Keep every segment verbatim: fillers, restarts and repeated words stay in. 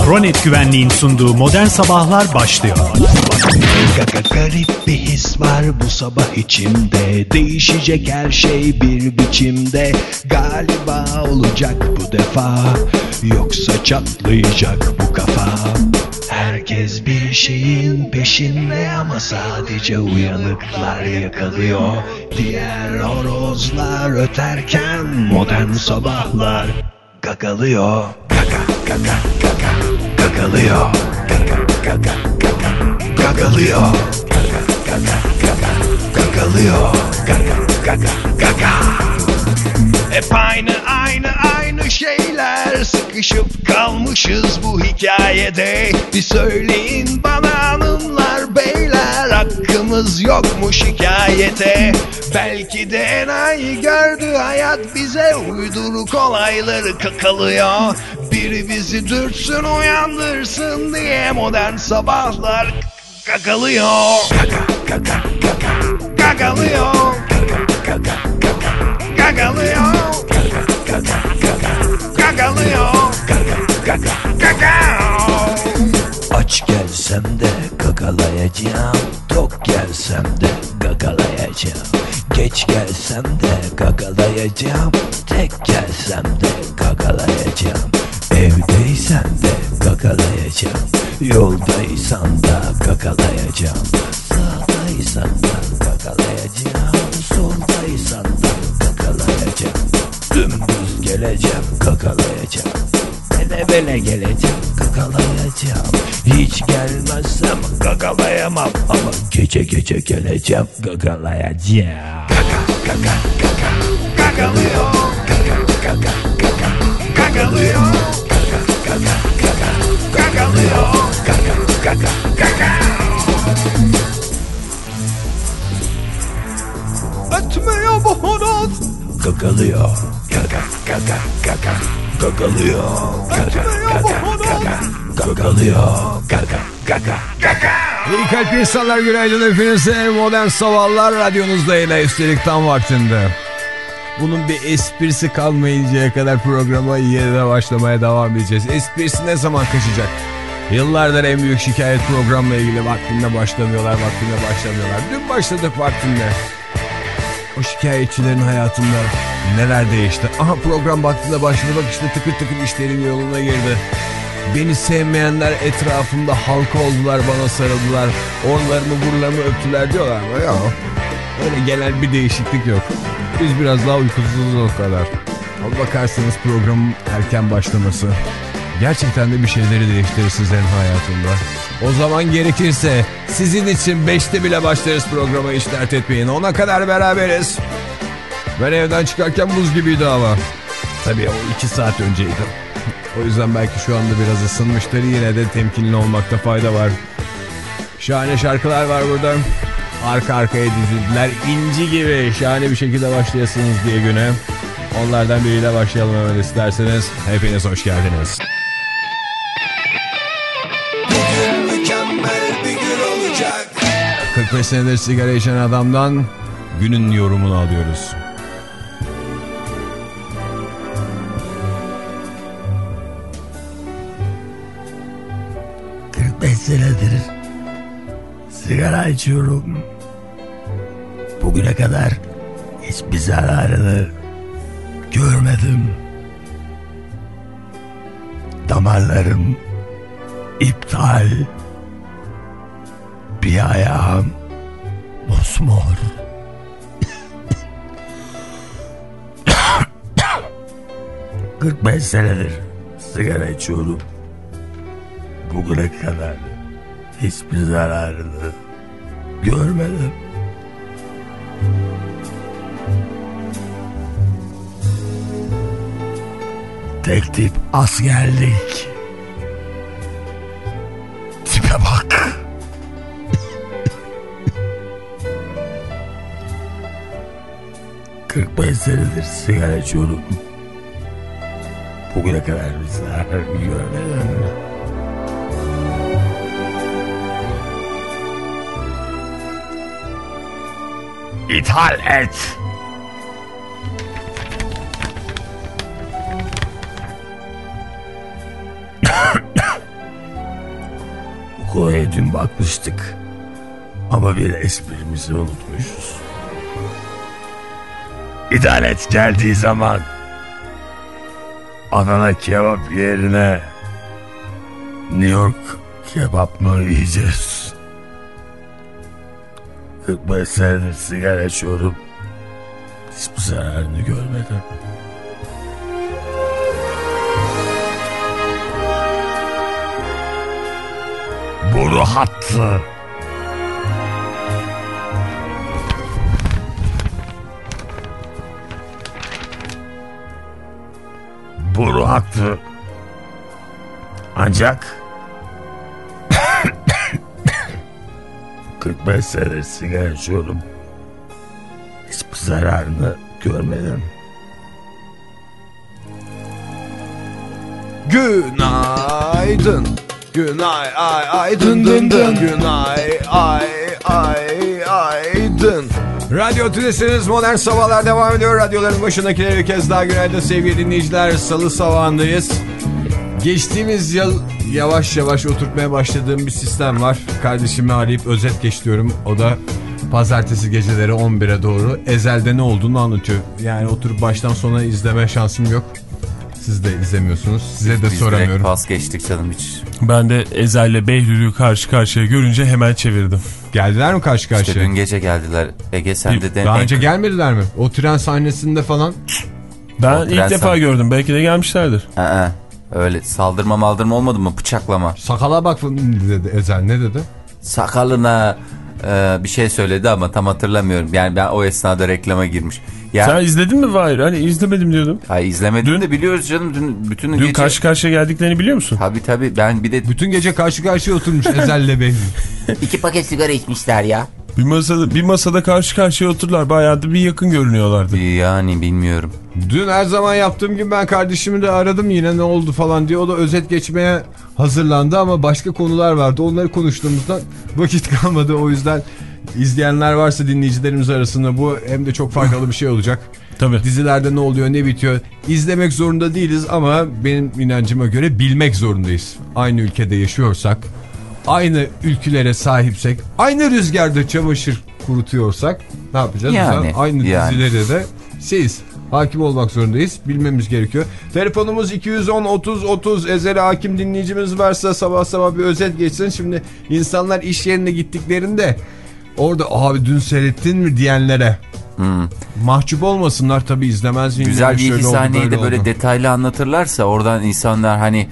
Kronet Güvenliğin sunduğu Modern Sabahlar başlıyor. Garip bir his var bu sabah içimde. Değişecek her şey bir biçimde. Galiba olacak bu defa. Yoksa çatlayacak bu kafa. Herkes bir şeyin peşinde ama sadece uyanıklar yakalıyor. Diğer horozlar öterken modern sabahlar gagalıyor. Gaga gaga gaga gagalıyor. Gaga gaga gaga gagalıyor. Gaga gaga gaga gagalıyor. Gaga gaga gaga. Hep aynı aynı aynı şeyler. Sıkışıp kalmışız bu hikayede. Bir söyleyin bana hanımlar beyler. Hakkımız yok mu şikayete? Belki de enayi gördü hayat bize. Uyduruk olayları kakalıyor. Biri bizi dürtsün uyandırsın diye modern sabahlar gagalıyor. Gaga gaga gaga gagalıyor. Gaga gaga gaga gagalıyor. Gaga gaga gaga gagalıyor. Gaga gaga gaga. Aç gelsem de gagalayacağım. Tok gelsem de gagalayacağım. Geç gelsem de gagalayacağım. Tek gelsem de gagalayacağım. Evdeysen de gagalayacağım. Yoldaysan da gagalayacağım. Sağdaysan da gagalayacağım. Soldaysan da gagalayacağım. Dümdüz geleceğim gagalayacağım. Bele bele geleceğim gagalayacağım. Hiç gelmezsem gagalayamam. Ama gece gece geleceğim gagalayacağım. Gaga gaga gaga gagalıyor. Gaga gaga gaga gagalıyor. Gaga gaga gaga gagalıyor. Gaga gaga gaga. Ötmüyor bu horoz. Gagalıyor. Gaga gaga gaga gagalıyor. Gaga gaga gaga gagalıyor. Gaga gaga gaga. İyi kalp insanlar, günaydın hepinize. Modern Sabahlar radyonuzdayla, üstelik tam vaktinde. Bunun bir esprisi kalmayıncaya kadar programa yeniden başlamaya devam edeceğiz. Esprisi ne zaman kaçacak? Yıllardır en büyük şikayet programla ilgili vaktinde başlamıyorlar, vaktinde başlamıyorlar. Dün başladık vaktinde. O şikayetçilerin hayatında neler değişti? Aha, program vaktinde başladı, bak işte tıkır tıkır işlerin yoluna girdi. Beni sevmeyenler etrafımda halka oldular, bana sarıldılar. Orlarımı burlarımı öptüler diyorlar mı? Ya öyle genel bir değişiklik yok. Biz biraz daha uykusuzuz, o kadar. Ama bakarsanız programın erken başlaması gerçekten de bir şeyleri değiştirir sizlerin hayatında. O zaman gerekirse sizin için beşte bile başlarız programa, hiç dert etmeyin. Ona kadar beraberiz. Ben evden çıkarken buz gibiydi hava. Tabii o iki saat önceydi. O yüzden belki şu anda biraz ısınmıştır. Yine de temkinli olmakta fayda var. Şahane şarkılar var burada. Arka arkaya dizildiler. İnci gibi şahane bir şekilde başlayasınız diye güne. Onlardan biriyle başlayalım hemen isterseniz. Hepiniz hoş geldiniz. Bugün mükemmel bir gün olacak. kırk beş senedir sigara içen adamdan günün yorumunu alıyoruz. kırk beş senedir sigara içiyorum. Bugüne kadar hiçbir zararını görmedim. Damarlarım iptal. Bir ayağım mosmor. kırk beş senedir sigara içiyorum. Bugüne kadar hiçbir zararını görmedim. Tek tip askerlik. Tipe bak. kırk beş senedir sigara içiyorum. Bugüne kadar bir zarar görmedim. İthal et. Konuya dün bakmıştık. Ama bir esprimizi unutmuşuz. İdalet geldiği zaman Adana kebap yerine New York kebap mı yiyeceğiz? kırk beş senedir sigara içiyorum. Hiçbir zararını görmedim. Boru hattı. Boru hattı. Ancak kırk beş senedir sigara içiyorum. Hiçbir zararını görmedim. Günaydın. Günay ay ay dın dın dın. Günay ay ay ay dın. Radyo Tülesi'niz Modern Sabahlar devam ediyor. Radyoların başındakilere bir kez daha günaydın sevgili dinleyiciler. Salı sabahındayız. Geçtiğimiz yıl yavaş yavaş oturtmaya başladığım bir sistem var. Kardeşimi arayıp özet geç diyorum. O da pazartesi geceleri on bire doğru Ezel'de ne olduğunu anlatıyor. Yani oturup baştan sona izleme şansım yok. Siz de izlemiyorsunuz. Size de Biz soramıyorum. direkt pas geçtik canım hiç. Ben de Ezel'le Behlül'ü karşı karşıya görünce hemen çevirdim. Geldiler mi karşı karşıya? İşte dün gece geldiler. Ege sen de... Daha önce gelmediler mi? O tren sahnesinde falan. Ben O ilk defa sahn- gördüm. Belki de gelmişlerdir. Aa, öyle saldırma maldırma olmadı mı? Bıçaklama. Sakala bak dedi Ezel. Ne dedi? Sakalına e, bir şey söyledi ama tam hatırlamıyorum. Yani ben o esnada reklama girmiş. Ya, Sen izledin mi Fahir? Hani izlemedim diyordum. Hayır izlemedim Dün- de biliyoruz canım. Dün, bütün Dün gece... karşı karşıya geldiklerini biliyor musun? Tabii tabii ben bir de... Bütün gece karşı karşıya oturmuş Ezel'le Behlül. iki paket sigara içmişler ya. Bir masada bir masada karşı karşıya oturdular. Bayağı da bir yakın görünüyorlardı. Yani bilmiyorum. Dün her zaman yaptığım gibi ben kardeşimi de aradım yine ne oldu falan diye. O da özet geçmeye hazırlandı ama başka konular vardı. Onları konuştuğumuzdan vakit kalmadı. O yüzden izleyenler varsa dinleyicilerimiz arasında bu hem de çok faydalı bir şey olacak. Tabii. Dizilerde ne oluyor ne bitiyor izlemek zorunda değiliz ama benim inancıma göre bilmek zorundayız. Aynı ülkede yaşıyorsak, aynı ülkelere sahipsek, aynı rüzgarda çamaşır kurutuyorsak ne yapacağız? Yani, Aynı yani. dizilere de şeyiz. Hakim olmak zorundayız. Bilmemiz gerekiyor. Telefonumuz iki yüz on otuz otuz. Ezel'e hakim dinleyicimiz varsa sabah sabah bir özet geçsin. Şimdi insanlar iş yerine gittiklerinde orada abi dün seyrettin mi diyenlere Hmm. mahcup olmasınlar tabii izlemez miyim? Güzel bir Şöyle iki oldu, sahneyi böyle de böyle oldu. detaylı anlatırlarsa oradan insanlar hani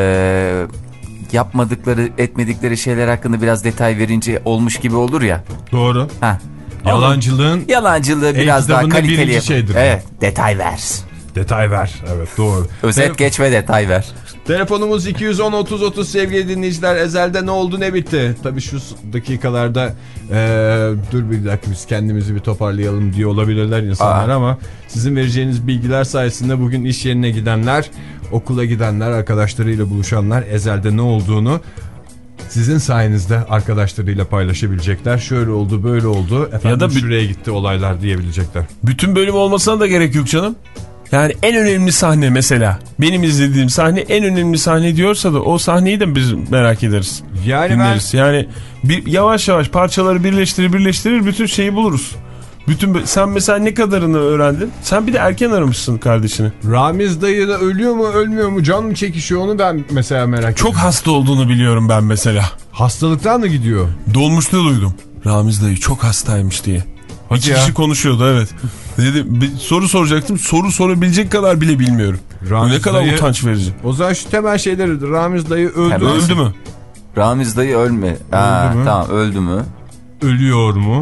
e, yapmadıkları etmedikleri şeyler hakkında biraz detay verince olmuş gibi olur ya. Doğru. Heh. Yalancılığın Yalancılığı biraz daha kitabında kaliteli birinci yapın. şeydir. Evet, detay ver. detay ver. Evet doğru. Özet Telef- geç ve detay ver. Telefonumuz iki yüz on otuz otuz sevgili dinleyiciler. Ezel'de ne oldu ne bitti? Tabii şu dakikalarda ee, dur bir dakika biz kendimizi bir toparlayalım diye olabilirler insanlar. Aa. Ama sizin vereceğiniz bilgiler sayesinde bugün iş yerine gidenler, okula gidenler, arkadaşlarıyla buluşanlar Ezel'de ne olduğunu sizin sayenizde arkadaşlarıyla paylaşabilecekler. Şöyle oldu böyle oldu efendim ya da şuraya gitti olaylar diyebilecekler. Bütün bölüm olmasına da gerek yok canım. Yani en önemli sahne mesela. Benim izlediğim sahne en önemli sahne diyorsa da o sahneyi de biz merak ederiz. Yani dinleriz. ben... Yani bir, yavaş yavaş parçaları birleştirir birleştirir bütün şeyi buluruz. Bütün sen mesela ne kadarını öğrendin? Sen bir de erken aramışsın kardeşini. Ramiz dayı da ölüyor mu ölmüyor mu can mı çekişiyor onu ben mesela merak ediyorum. Çok hasta olduğunu biliyorum ben mesela. Hastalıktan mı gidiyor? Dolmuşta duydum. Ramiz dayı çok hastaymış diye. Hadi İki ya. kişi konuşuyordu evet. Dedi, bir soru soracaktım. Soru sorabilecek kadar bile bilmiyorum. Ramiz ne kadar dayı, utanç verici. O zaman şu temel şeyleri Ramiz dayı öldü. Hemen. Öldü mü? Ramiz dayı ölme. Aa, mü? tamam öldü mü? Ölüyor mu?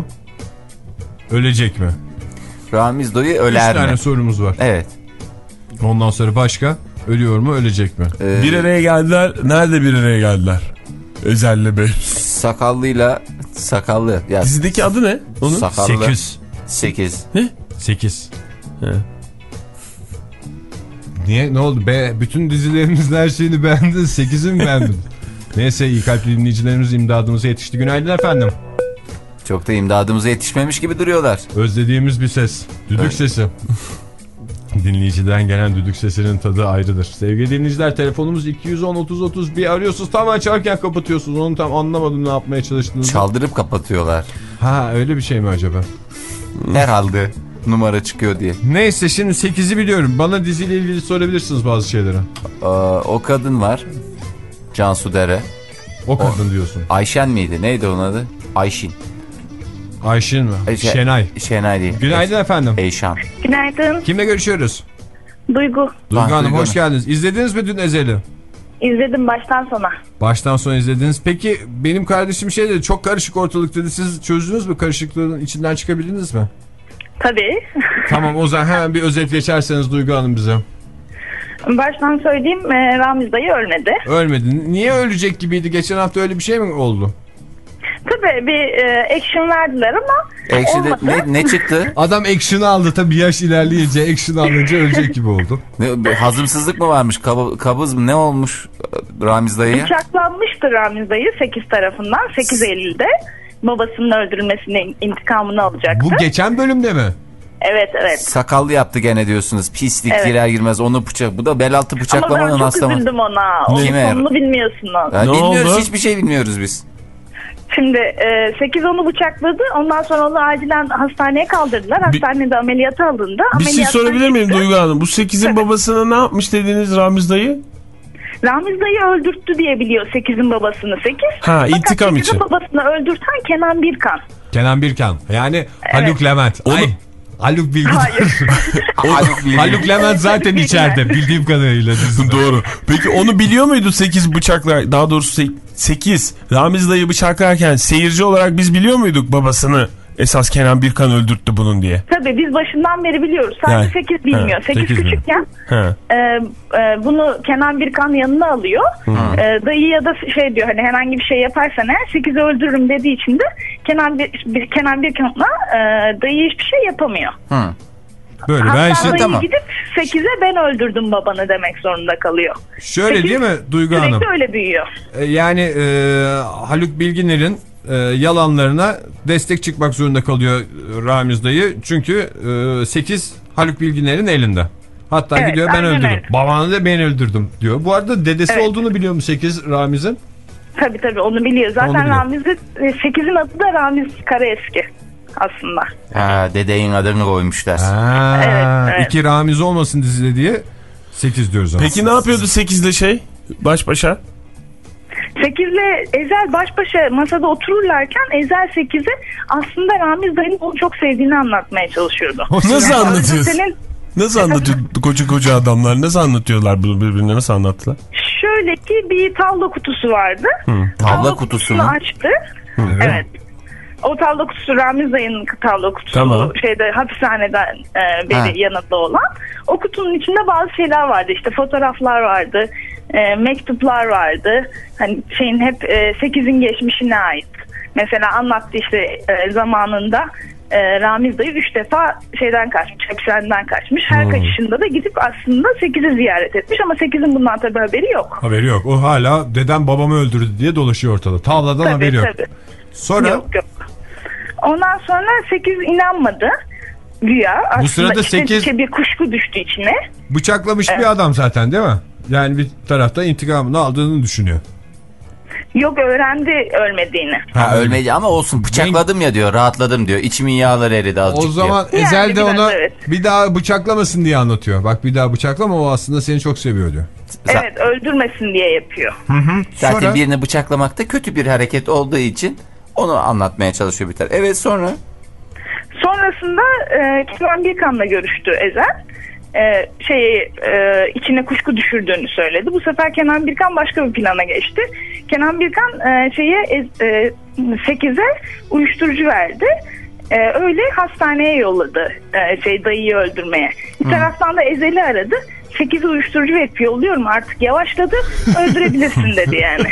Ölecek mi? Ramiz dayı öler Üç mi? tane sorumuz var. Evet. Ondan sonra başka? Ölüyor mu ölecek mi? Ee, Bir araya geldiler. Nerede bir araya geldiler? Ezel'le Bey. Sakallıyla sakallı. Ya, Dizideki adı ne? Onun? sakallı. sekiz. sekiz. Ne? sekiz. He. Niye? Ne oldu? Be, bütün dizilerimizin her şeyini beğendin. sekizi mi beğendin? Neyse iyi kalpli dinleyicilerimiz imdadımıza yetişti. Günaydın efendim. Çok da imdadımıza yetişmemiş gibi duruyorlar. Özlediğimiz bir ses. Düdük Evet. sesi. dinleyiciden gelen düdük sesinin tadı ayrıdır. Sevgili dinleyiciler, telefonumuz iki yüz on otuz otuz bir arıyorsunuz, tam açarken kapatıyorsunuz. Onu tam anlamadım ne yapmaya çalıştığınızı. Çaldırıp kapatıyorlar. Ha, öyle bir şey mi acaba? Herhalde numara çıkıyor diye. Neyse, şimdi sekizi biliyorum. Bana diziyle ilgili sorabilirsiniz bazı şeyleri. Ee, o kadın var. Cansu Dere. O kadın o, diyorsun. Ayşen miydi? Neydi onun adı? Ayşin. Ayşin mi? Ayşe, Şenay. Şenay değil. Günaydın e efendim. Eyşan. Günaydın. Kimle görüşüyoruz? Duygu. Duygu ah, Hanım, Duygu hoş geldiniz. İzlediniz mi dün Ezel'i? İzledim baştan sona. Baştan sona izlediniz. Peki benim kardeşim şey dedi, çok karışık ortalık dedi. Siz çözdünüz mü? Karışıklığın içinden çıkabildiniz mi? Tabii. Tamam, o zaman hemen bir özet geçerseniz Duygu Hanım bize. Baştan söyleyeyim, e, Ramiz dayı ölmedi. Ölmedi. Niye ölecek gibiydi? Geçen hafta öyle bir şey mi oldu? Tabii bir e, action verdiler ama Action'de olmadı. ne, ne çıktı? Adam action'ı aldı tabii, yaş ilerleyince action alınca ölecek gibi oldu. Ne, hazımsızlık mı varmış? Kab kabız mı? Ne olmuş Ramiz dayıya? Bıçaklanmıştı Ramiz dayı sekiz tarafından. sekiz Eylül'de babasının öldürülmesinin intikamını alacaktı. Bu geçen bölümde mi? Evet evet. Sakallı yaptı gene diyorsunuz. Pislik, evet. Girer girmez onu bıçak. Bu da bel altı bıçaklamanın Ama ben çok aslama. üzüldüm ona. Onun sonunu bilmiyorsunuz. Ya ne bilmiyoruz oldu? Hiçbir şey bilmiyoruz biz. Şimdi e, sekiz onu bıçakladı. Ondan sonra onu acilen hastaneye kaldırdılar. Hastanede bir, ameliyata alındı. Bir şey sorabilir miyim Duygu Hanım? Bu sekizin Tabii. babasına ne yapmış dediniz Ramiz dayı? Ramiz dayı öldürttü diye biliyor sekizin babasını sekiz. Ha, intikam sekizin için. babasını öldürten Kenan Birkan. Kenan Birkan. Yani evet. Haluk Levent. Onu... Ay, Haluk Bilginer. Haluk Bilginer. Haluk Levent zaten içeride bildiğim kadarıyla. Doğru. Peki onu biliyor muydu sekiz bıçaklar? Daha doğrusu sekiz Ramiz dayı bıçaklarken seyirci olarak biz biliyor muyduk babasını? Esas Kenan Birkan öldürttü bunun diye. Tabii biz başından beri biliyoruz. Sadece yani, sekiz bilmiyor. sekiz küçükken e, e, bunu Kenan Birkan yanına alıyor. E, dayı ya da şey diyor, hani herhangi bir şey yaparsan eğer sekizi öldürürüm dediği için de Kenan, bir, Kenan Birkan'la e, dayı hiçbir şey yapamıyor. Hı. Böyle Hatta ben şimdi dayı tamam. gidip sekize ben öldürdüm babanı demek zorunda kalıyor. Şöyle sekiz, değil mi Duygu Hanım? Sürekli öyle büyüyor. E, yani e, Haluk Bilginer'in e, yalanlarına destek çıkmak zorunda kalıyor Ramiz dayı. Çünkü e, sekiz Haluk Bilginer'in elinde. Hatta evet, gidiyor ben öldürdüm. Öyle. Babanı da ben öldürdüm diyor. Bu arada dedesi evet. olduğunu biliyor mu sekiz Ramiz'in? Tabii tabii onu biliyor. Zaten Onu biliyor. Ramiz'in sekizin adı da Ramiz Karaeski aslında. Ha, dedeyin adını koymuşlar. Ha, evet, evet. İki Ramiz olmasın dizide diye sekiz diyoruz aslında. Peki ne yapıyordu sekizle şey? Baş başa? sekizle Ezel baş başa masada otururlarken Ezel sekize aslında Ramiz dayının onu çok sevdiğini anlatmaya çalışıyordu. Nasıl Yani anlatıyorsun? senin... Nasıl anlatıyor koca koca adamlar? Nasıl anlatıyorlar birbirine? Nasıl anlattılar? Şöyle ki bir tavla kutusu vardı. Hı. Tavla kutusu mu? Açtı. Hı, evet. Evet. O tavla kutusu Ramiz dayının tavla kutusu. Tamam. Şeyde hapishaneden e, beri Ha. yanında olan. O kutunun içinde bazı şeyler vardı. İşte fotoğraflar vardı. E, mektuplar vardı. Hani şeyin hep e, sekizin geçmişine ait. Mesela anlattı işte e, zamanında e, Ramiz dayı üç defa şeyden kaçmış, hapishaneden kaçmış. Her hmm. kaçışında da gidip aslında sekizi ziyaret etmiş ama sekizin bundan tabii haberi yok. Haberi yok. O hala dedem babamı öldürdü diye dolaşıyor ortada. Tavladan tabii, haberi yok. Tabii. Sonra? Yok yok. Ondan sonra sekiz inanmadı güya. Aslında bu sırada işte sekiz işte bir kuşku düştü içine. Bıçaklamış evet. bir adam zaten değil mi? Yani bir tarafta intikamını aldığını düşünüyor. Yok öğrendi ölmediğini. Ha ölmedi ama olsun bıçakladım ya diyor, rahatladım diyor. İçimin yağları eridi azıcık diyor. O zaman diyor. Ezel Yani de ona evet. bir daha bıçaklamasın diye anlatıyor. Bak bir daha bıçaklama, o aslında seni çok seviyor diyor. Evet öldürmesin diye yapıyor. Hı hı. Zaten Sonra... birini bıçaklamak da kötü bir hareket olduğu için onu anlatmaya çalışıyor bir taraf. Evet sonra? Sonrasında e, Kenan Birkan'la görüştü Ezel. E, şeyi e, içine kuşku düşürdüğünü söyledi. Bu sefer Kenan Birkan başka bir plana geçti. Kenan Birkan e, şeye e, sekize uyuşturucu verdi. E, öyle hastaneye yolladı e, şey dayıyı öldürmeye. Bir hmm. taraftan da Ezel'i aradı. sekize uyuşturucu verip yolluyorum artık yavaşladı. Öldürebilirsin dedi yani.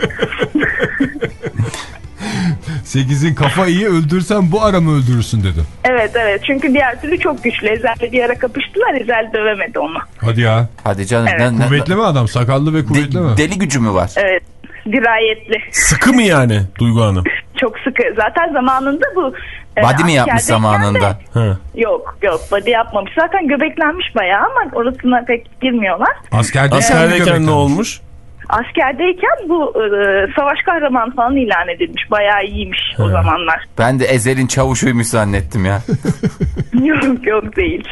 sekizin kafa iyi, öldürsen bu ara mı öldürürsün dedi. Evet evet çünkü diğer türlü çok güçlü. Ezel'le bir ara kapıştılar. Ezel dövemedi onu. Hadi ya. Hadi canım. Evet. Ne, ne, kuvvetli mi adam? Sakallı ve kuvvetli de, mi? Deli gücü mü var? Evet. Dirayetli. Sıkı mı yani Duygu Hanım? Çok sıkı. Zaten zamanında bu... e, Body mi yapmış askerdeyken zamanında? Hı. Yok yok body yapmamış. Zaten göbeklenmiş bayağı ama orasına pek girmiyorlar. Askerdeyken, Askerdeyken ne olmuş? Askerdeyken bu e, savaş kahramanı falan ilan edilmiş. Bayağı iyiymiş o zamanlar. Ben de Ezel'in çavuşuymuş zannettim ya. Yok yok değil.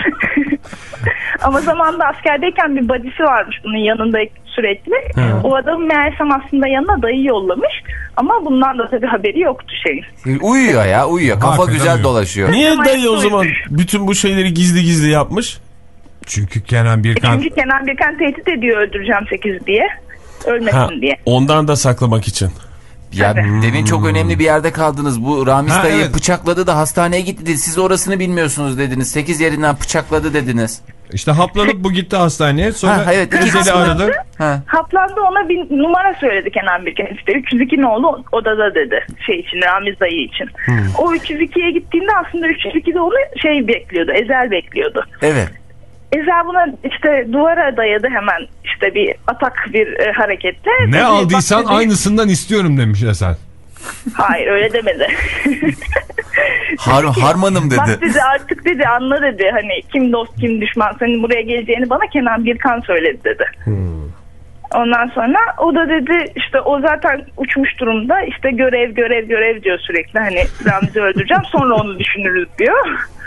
Ama zamanında askerdeyken bir body'si varmış bunun yanında sürekli. Hı. O adamı meğersem aslında yanına dayı yollamış. Ama bundan da tabii haberi yoktu şeyin. Uyuyor ya uyuyor. Kafa Hakikaten güzel uyuyor. dolaşıyor. Niye Ama dayı o zaman uyumuş. bütün bu şeyleri gizli gizli yapmış? Çünkü Kenan Birkan... Çünkü Kenan Birkan tehdit ediyor öldüreceğim sekiz diye. Ölmesin Ha, diye. ondan da saklamak için. Ya demin çok önemli bir yerde kaldınız. Bu Ramiz Ha, dayı evet. bıçakladı da hastaneye gitti dedi. Siz orasını bilmiyorsunuz dediniz. sekiz yerinden bıçakladı dediniz. İşte haplanıp bu gitti hastaneye. Sonra Ha, evet, iki Ezel'i kişi aradı. Ha. Haplandı, ona bir numara söyledi Kenan Birkan. İşte üç yüz iki nolu odada dedi şey için, Ramiz dayı için. O üç yüz ikiye gittiğinde aslında üç yüz ikide onu şey bekliyordu, Ezel bekliyordu. Evet. Ezel buna işte duvara dayadı hemen, işte bir atak bir e, hareketle. Ne Tabii aldıysan bak dedi- aynısından istiyorum demiş Ezel. Hayır öyle demedi. Har harmanım Bak dedi. dedi artık dedi anla dedi, hani kim dost kim düşman, senin buraya geleceğini bana Kenan Birkan söyledi dedi. Ondan sonra o da dedi işte o zaten uçmuş durumda, işte görev görev görev diyor sürekli, hani Ramiz'i öldüreceğim sonra onu düşünürüz diyor.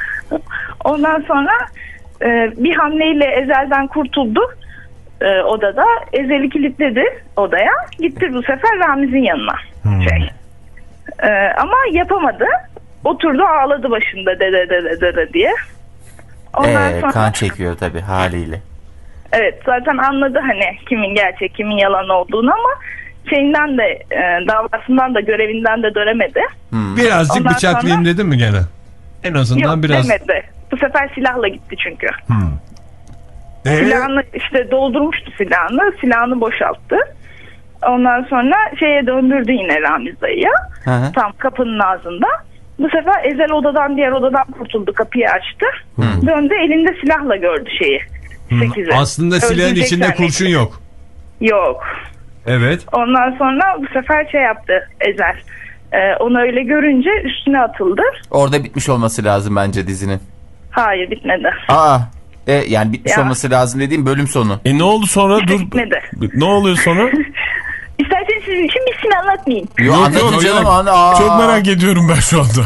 Ondan sonra e, bir hamleyle Ezel'den kurtuldu e, odada. Ezel'i kilitledi odaya, gitti bu sefer Ramiz'in yanına. Şey. E, ama yapamadı. Oturdu ağladı başında dede dede dede diye. Ondan Ee, sonra kan çekiyor tabii haliyle. evet zaten anladı hani kimin gerçek kimin yalan olduğunu, ama şeyinden de e, davasından da görevinden de dönemedi. Birazcık Ondan bıçaklayayım sonra- dedi mi gene? En azından Yok biraz. demedi. Bu sefer silahla gitti çünkü. Ee, Silahını işte doldurmuştu silahını. Silahını boşalttı. Ondan sonra şeye döndürdü yine Ramiz dayıya. Hı hı. Tam kapının ağzında. Bu sefer Ezel odadan diğer odadan kurtuldu. Kapıyı açtı. Döndü, elinde silahla gördü şeyi. sekizi. Aslında silahın Öldürecek içinde zannediyor. kurşun yok. Yok. Evet. Ondan sonra bu sefer şey yaptı Ezel. Ee, onu öyle görünce üstüne atıldı. Orada bitmiş olması lazım bence dizinin. Hayır bitmedi. Aa. E, yani bitmiş Ya. olması lazım dediğim bölüm sonu. E ne oldu sonra? Dur. Bitmedi. Ne oluyor sonra? İsterseniz sizin için bir sinir anlatmayayım. Yo, Yok, anlatın yok, canım. yok. Ana, aa. Çok merak ediyorum ben şu anda.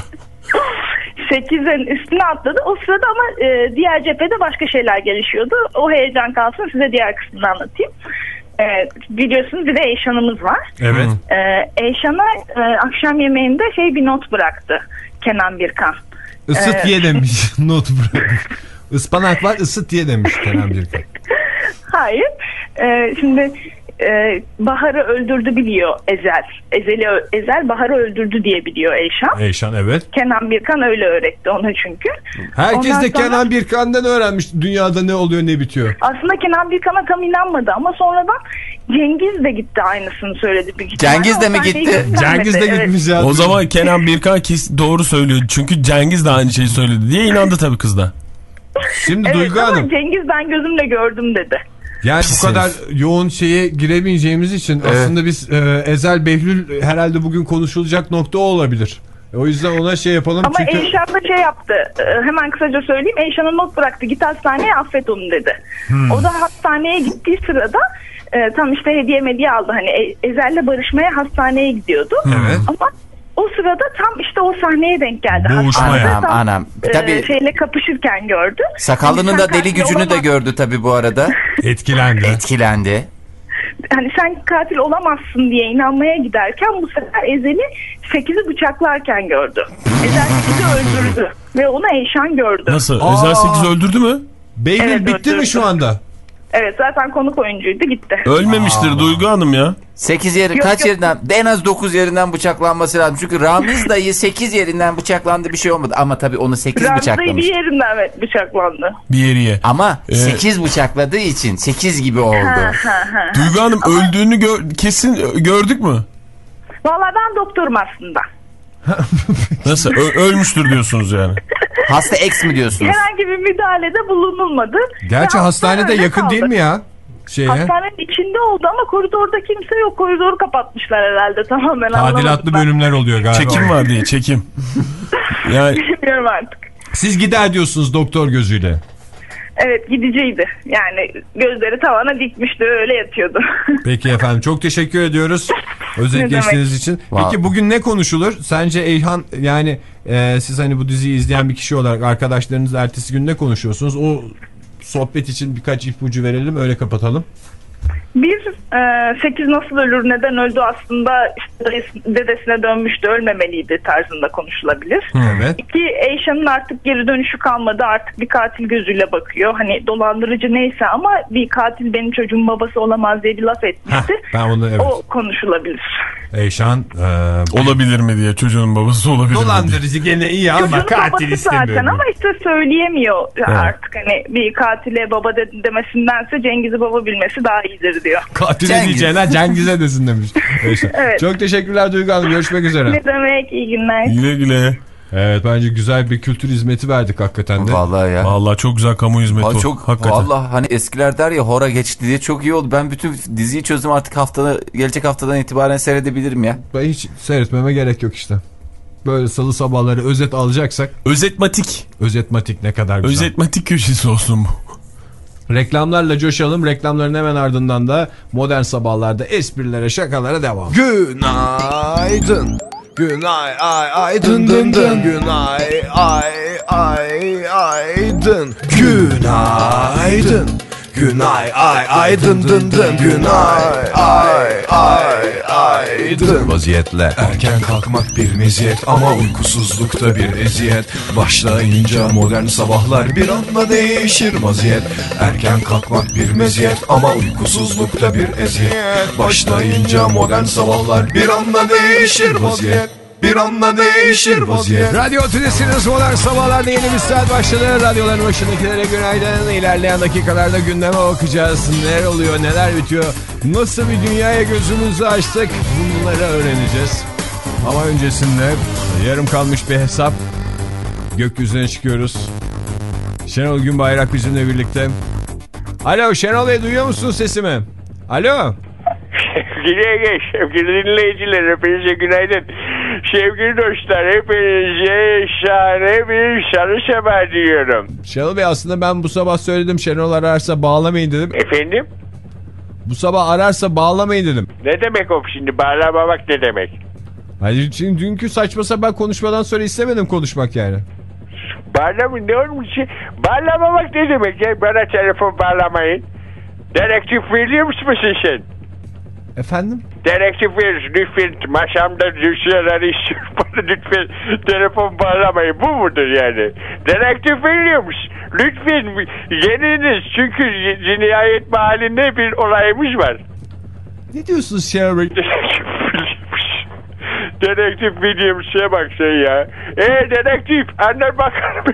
sekizin üstüne atladı. O sırada ama e, diğer cephede başka şeyler gelişiyordu. O heyecan kalsın, size diğer kısmını anlatayım. E, biliyorsunuz bir de Eyşan'ımız var. Evet. E, Eyşan'a e, akşam yemeğinde şey bir not bıraktı Kenan Birkan. Isıt Ee, ye demiş. Not bırakmış. Ispanak var, ısıt ye demiş Kenan Birkan. Hayır. E, şimdi e, Bahar'ı öldürdü biliyor Ezel. Ezel'i ö- Ezel Bahar'ı öldürdü diye biliyor Eyşan. Eyşan evet. Kenan Birkan öyle öğretti ona çünkü. Herkes Ondan de sonra- Kenan Birkan'dan öğrenmiş dünyada ne oluyor ne bitiyor. Aslında Kenan Birkan'a tam inanmadı ama sonradan Cengiz de gitti aynısını söyledi. büyük ihtimalle. Cengiz de O mi sahneyi gitti? göstermedi. Cengiz de Evet. gitmiş ya. O zaman Kenan Birkan kes doğru söylüyor. Çünkü Cengiz de aynı şeyi söyledi diye inandı tabii kız da. Şimdi Evet Duygu ama Hanım. Cengiz ben gözümle gördüm dedi. Yani Pis bu kadar herif. yoğun şeye giremeyeceğimiz için aslında biz e, Ezel Behlül herhalde bugün konuşulacak nokta o olabilir. O yüzden ona şey yapalım Ama çünkü... Eyşan da şey yaptı. e, Hemen kısaca söyleyeyim. Eyşan'a not bıraktı. Git hastaneye affet onu dedi. Hmm. O da hastaneye gittiği sırada e, tam işte hediye mediye aldı. Hani E- Ezel'le barışmaya hastaneye gidiyordu. Evet. Ama o sırada tam işte o sahneye denk geldi. Boğuşmaya. Hastanede Anam, tam, anam. e, Tabii. şeyle kapışırken gördü. Sakallının Hani da sen deli katil gücünü de olamazsın. gördü tabii bu arada. Etkilendi. Etkilendi. Hani sen katil olamazsın diye inanmaya giderken bu sefer Ezel'i sekizi bıçaklarken gördü. Ezel sekizi öldürdü ve onu Eyşan gördü. Nasıl? Aa. Özel sekiz öldürdü mü? Behlül Evet, bitti öldürdü. mi şu anda? Evet zaten konuk oyuncuydu, gitti. Ölmemiştir Duygu Hanım ya. sekiz yeri Yok, kaç yok. yerinden? En az dokuz yerinden bıçaklanması lazım. Çünkü Ramiz dayı sekiz yerinden bıçaklandı, bir şey olmadı. Ama tabii onu sekiz Ramza'yı bıçaklamış. bir yerinden evet bıçaklandı. Bir yeriye. Ama Ee, sekiz bıçakladığı için sekiz gibi oldu. Ha, ha, ha. Duygu Hanım öldüğünü gör- kesin gördük mü? Valla ben doktorum aslında. Nasıl? Ö- ölmüştür diyorsunuz yani. Hasta X mi diyorsunuz? Herhangi bir müdahalede bulunulmadı. Gerçi Ve hastanede hastane yakın kaldı. değil mi ya? Şeye. Hastanenin içinde belli oldu ama koridorda kimse yok. Koridoru kapatmışlar herhalde tamamen. Tadilatlı bölümler oluyor galiba. Çekim var diye çekim. Yani... Bilmiyorum artık. Siz gider diyorsunuz doktor gözüyle. Evet, gidiciydi. Yani gözleri tavana dikmişti, öyle yatıyordu. Peki efendim, çok teşekkür ediyoruz özet geçtiğiniz için. Wow. Peki bugün ne konuşulur? Sence Eyhan, yani e, siz hani bu diziyi izleyen bir kişi olarak arkadaşlarınız ertesi gün ne konuşuyorsunuz? O sohbet için birkaç ipucu verelim, öyle kapatalım. Bir, e, sekiz nasıl ölür, neden öldü, aslında işte dedesine dönmüştü, ölmemeliydi tarzında konuşulabilir. Evet. İki, Eyşan'ın artık geri dönüşü kalmadı, artık bir katil gözüyle bakıyor. Hani dolandırıcı neyse ama bir katil benim çocuğumun babası olamaz diye bir laf etmişti. Heh, ben onu, evet. O konuşulabilir. Eyşan e, olabilir mi diye, çocuğun babası olabilir mi diye. Dolandırıcı gene iyi ama Çocuğun katil istemiyor. zaten ama işte söyleyemiyor Evet. artık, hani bir katile baba de, demesindense Cengiz'i baba bilmesi daha iyidir diyor. Katile Cengiz. diyeceğine Cengiz'e desin demiş. Eyşan. Evet. Çok teşekkürler Duygu Hanım, görüşmek üzere. Ne demek, iyi günler. Güle güle. Evet, bence güzel bir kültür hizmeti verdik hakikaten de. Vallahi ya. Vallahi çok güzel kamu hizmeti Aa, o. çok Hakikaten. vallahi hani eskiler der ya, hora geçti diye, çok iyi oldu. Ben bütün diziyi çözdüm artık, haftada gelecek haftadan itibaren seyredebilirim ya. Ben hiç seyretmeme gerek yok işte. Böyle salı sabahları özet alacaksak. Özetmatik. Özetmatik ne kadar güzel. Özetmatik köşesi olsun bu. Reklamlarla coşalım. Reklamların hemen ardından da Modern Sabahlar'da esprilere, şakalara devam. Günaydın. Günay ay ay dın dın dın. Günay ay ay ay dın. Günaydın. Günay ay ay dın dın dın. Günay ay ay ay dın. Vaziyetle. Erken kalkmak bir meziyet ama uykusuzlukta bir eziyet. Başlayınca modern sabahlar bir anda değişir vaziyet. Erken kalkmak bir meziyet ama uykusuzlukta bir eziyet. Başlayınca modern sabahlar bir anda değişir vaziyet. Bir anda değişir vaziyet. Radyo Tülesi'niz Modern Sabahlar'da yeni bir saat başladı. Radyoların başındakilere günaydın. İlerleyen dakikalarda gündeme bakacağız. Neler oluyor, neler bitiyor, nasıl bir dünyaya gözümüzü açtık, bunları öğreneceğiz. Ama öncesinde yarım kalmış bir hesap. Gökyüzüne çıkıyoruz. Şenol Günbayrak bizimle birlikte. Alo Şenol Bey, duyuyor musun sesimi? Alo. Sevgili Ege, sevgili dinleyiciler, hepinize günaydın. Sevgili dostlar, hepinize şahane bir salı sabah diliyorum. Şenol Bey, aslında ben bu sabah söyledim, Şenol ararsa bağlamayın dedim. Efendim? Bu sabah ararsa bağlamayın dedim. Ne demek o şimdi? Bağlamamak ne demek? Hayır, çünkü dünkü saçma sapan konuşmadan sonra istemedim konuşmak yani. Bağlamayın ne olmuş? Bağlamamak ne demek ya? Bana telefon bağlamayın. Dedektif Williams mısın sen? Efendim? Dedektif Williams, lütfen masamda dosyalar istiyorum. Bana lütfen telefon bağlamayın. Bu mudur yani? Dedektif Williams, lütfen geliniz. Çünkü cinayet mahallinde bir olayımız var. Ne diyorsunuz Şenol Bey? Dedektif Williams'e bak sen ya. Eee dedektif, anlat bakalım.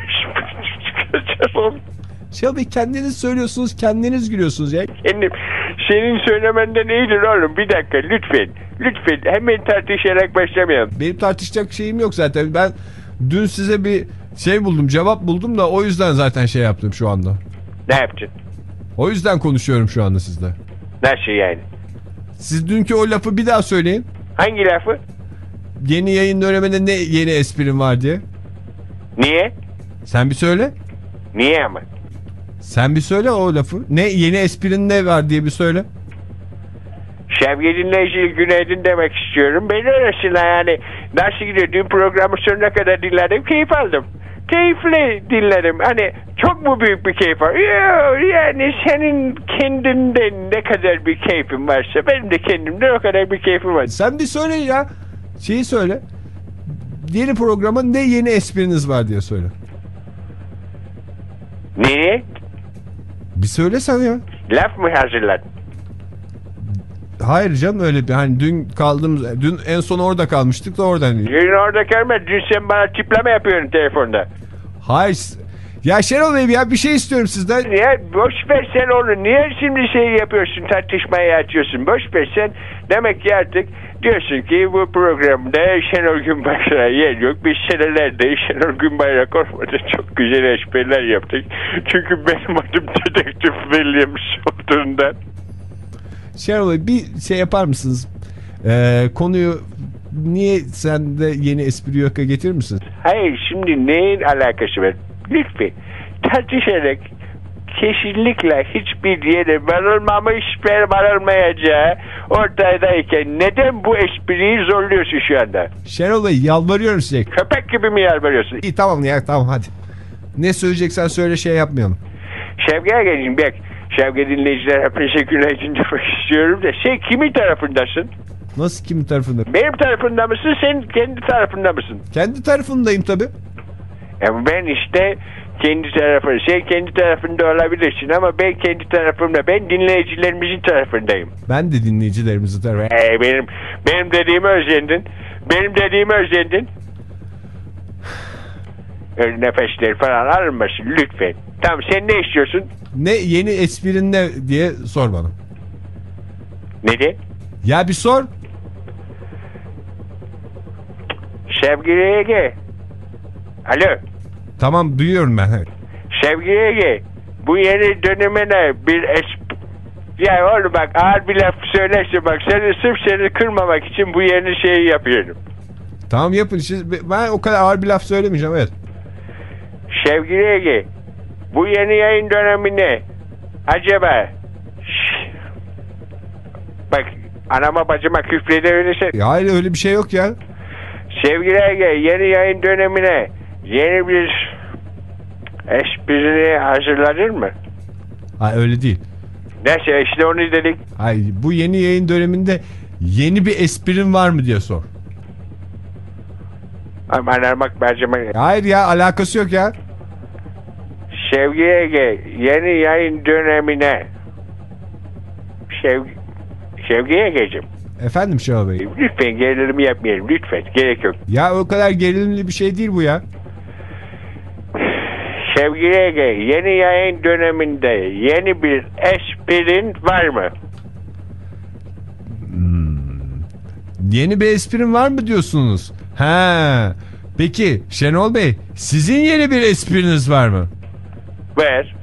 Şenol Bey, kendiniz söylüyorsunuz, kendiniz gülüyorsunuz ya. Kendim, senin söylemenden iyidir oğlum. Bir dakika lütfen. Lütfen hemen tartışarak başlamayalım. Benim tartışacak şeyim yok zaten. Ben dün size bir şey buldum, cevap buldum da o yüzden zaten şey yaptım şu anda. Ne yaptın? O yüzden konuşuyorum şu anda sizle. Nasıl yani? Siz dünkü o lafı bir daha söyleyin. Hangi lafı? Yeni yayın döneminde ne yeni esprim var diye. Niye? Sen bir söyle. Niye ama? Sen bir söyle o lafı. Ne yeni esprin ne var diye bir söyle. Sevgili dinleyiciler, günaydın demek istiyorum. Beni arasına yani nasıl gidiyor? Dün programı sonuna kadar dinledim. Keyif aldım. Keyifli dinledim. Hani çok mu büyük bir keyif var? Yok, yani senin kendinden ne kadar bir keyfin varsa benim de kendimden o kadar bir keyfim var. Sen bir söyle ya. Şeyi söyle. Yeni programa ne yeni espriniz var diye söyle. Niye? Bir söylesen ya. Laf mı hazırladın? Hayır canım, öyle bir hani dün kaldığımız, dün en son orada kalmıştık da oradan. Dün orada kalma. Dün sen bana tipleme yapıyorsun telefonda. Hayır. Ya Şenol Bey, ya bir şey istiyorum sizden. Niye? Boş ver sen onu. Niye şimdi şey yapıyorsun, tartışmayı açıyorsun? Boş ver sen. Demek ki artık diyorsun ki bu programda Şenol Günbayrak'a yer yok. Biz senelerde Şenol Günbayrak olmadı. Çok güzel espriler yaptık. Çünkü benim adım Dedektif Williams olduğundan. Şenol Bey bir şey yapar mısınız? Ee, konuyu niye sen de yeni espri yoka getirir misin? Hayır, şimdi neyin alakası var? Lütfen tartışarak kesinlikle hiçbir yere varılmamış ve varılmayacağı ortadayken neden bu espriyi zorluyorsun şu anda? Şenol Bey yalvarıyorum size. Köpek gibi mi yalvarıyorsun? İyi tamam ya tamam hadi. Ne söyleyeceksen söyle, şey yapmayalım. Şevket gelin bak. Şevket dinleyiciler hepinize günaydın demek istiyorum da sen kimin tarafındasın? Nasıl kimin tarafında? Benim tarafında mısın, sen kendi tarafında mısın? Kendi tarafındayım tabii. Ya ben işte kendi tarafında, sen kendi tarafında olabilirsin ama ben kendi tarafımda, ben dinleyicilerimizin tarafındayım. Ben de dinleyicilerimizin tarafında. Ee, benim benim dediğimi özlendin. Benim dediğimi özlendin. Öyle nefesleri falan alınmasın lütfen. Tamam, sen ne istiyorsun? Ne yeni esprin ne diye sor bana. Ne de? Ya bir sor. Sevgili Ege. Alo. Tamam duyuyorum ben. Sevgili Ege. Bu yeni dönemine bir espri... Ya oğlum bak, ağır bir laf söylerse bak, seni sırf seni kırmamak için bu yeni şeyi yapıyorum. Tamam yapın. Ben o kadar ağır bir laf söylemeyeceğim, evet. Sevgili Ege. Bu yeni yayın dönemine acaba... Şş, bak anama bacıma küfredebilirsin. Ya hayır, öyle bir şey yok ya. Sevgili Ege, yeni yayın dönemine yeni bir esprini hazırladın mı? Hayır öyle değil. Neyse işte onu dedik. Hayır, bu yeni yayın döneminde yeni bir esprin var mı diye sor. Aman armak bacıma. Hayır ya, alakası yok ya. Sevgili Ege, yeni yayın dönemine Sev... Sevgili Ege'cim. Efendim Şenol Bey. Lütfen gerilim yapmayalım, lütfen, gerek yok. Ya o kadar gerilimli bir şey değil bu ya. Sevgili Ege, yeni yayın döneminde yeni bir esprin var mı? Hmm. Yeni bir esprin var mı diyorsunuz? Ha. Peki Şenol Bey, sizin yeni bir espriniz var mı? Ver.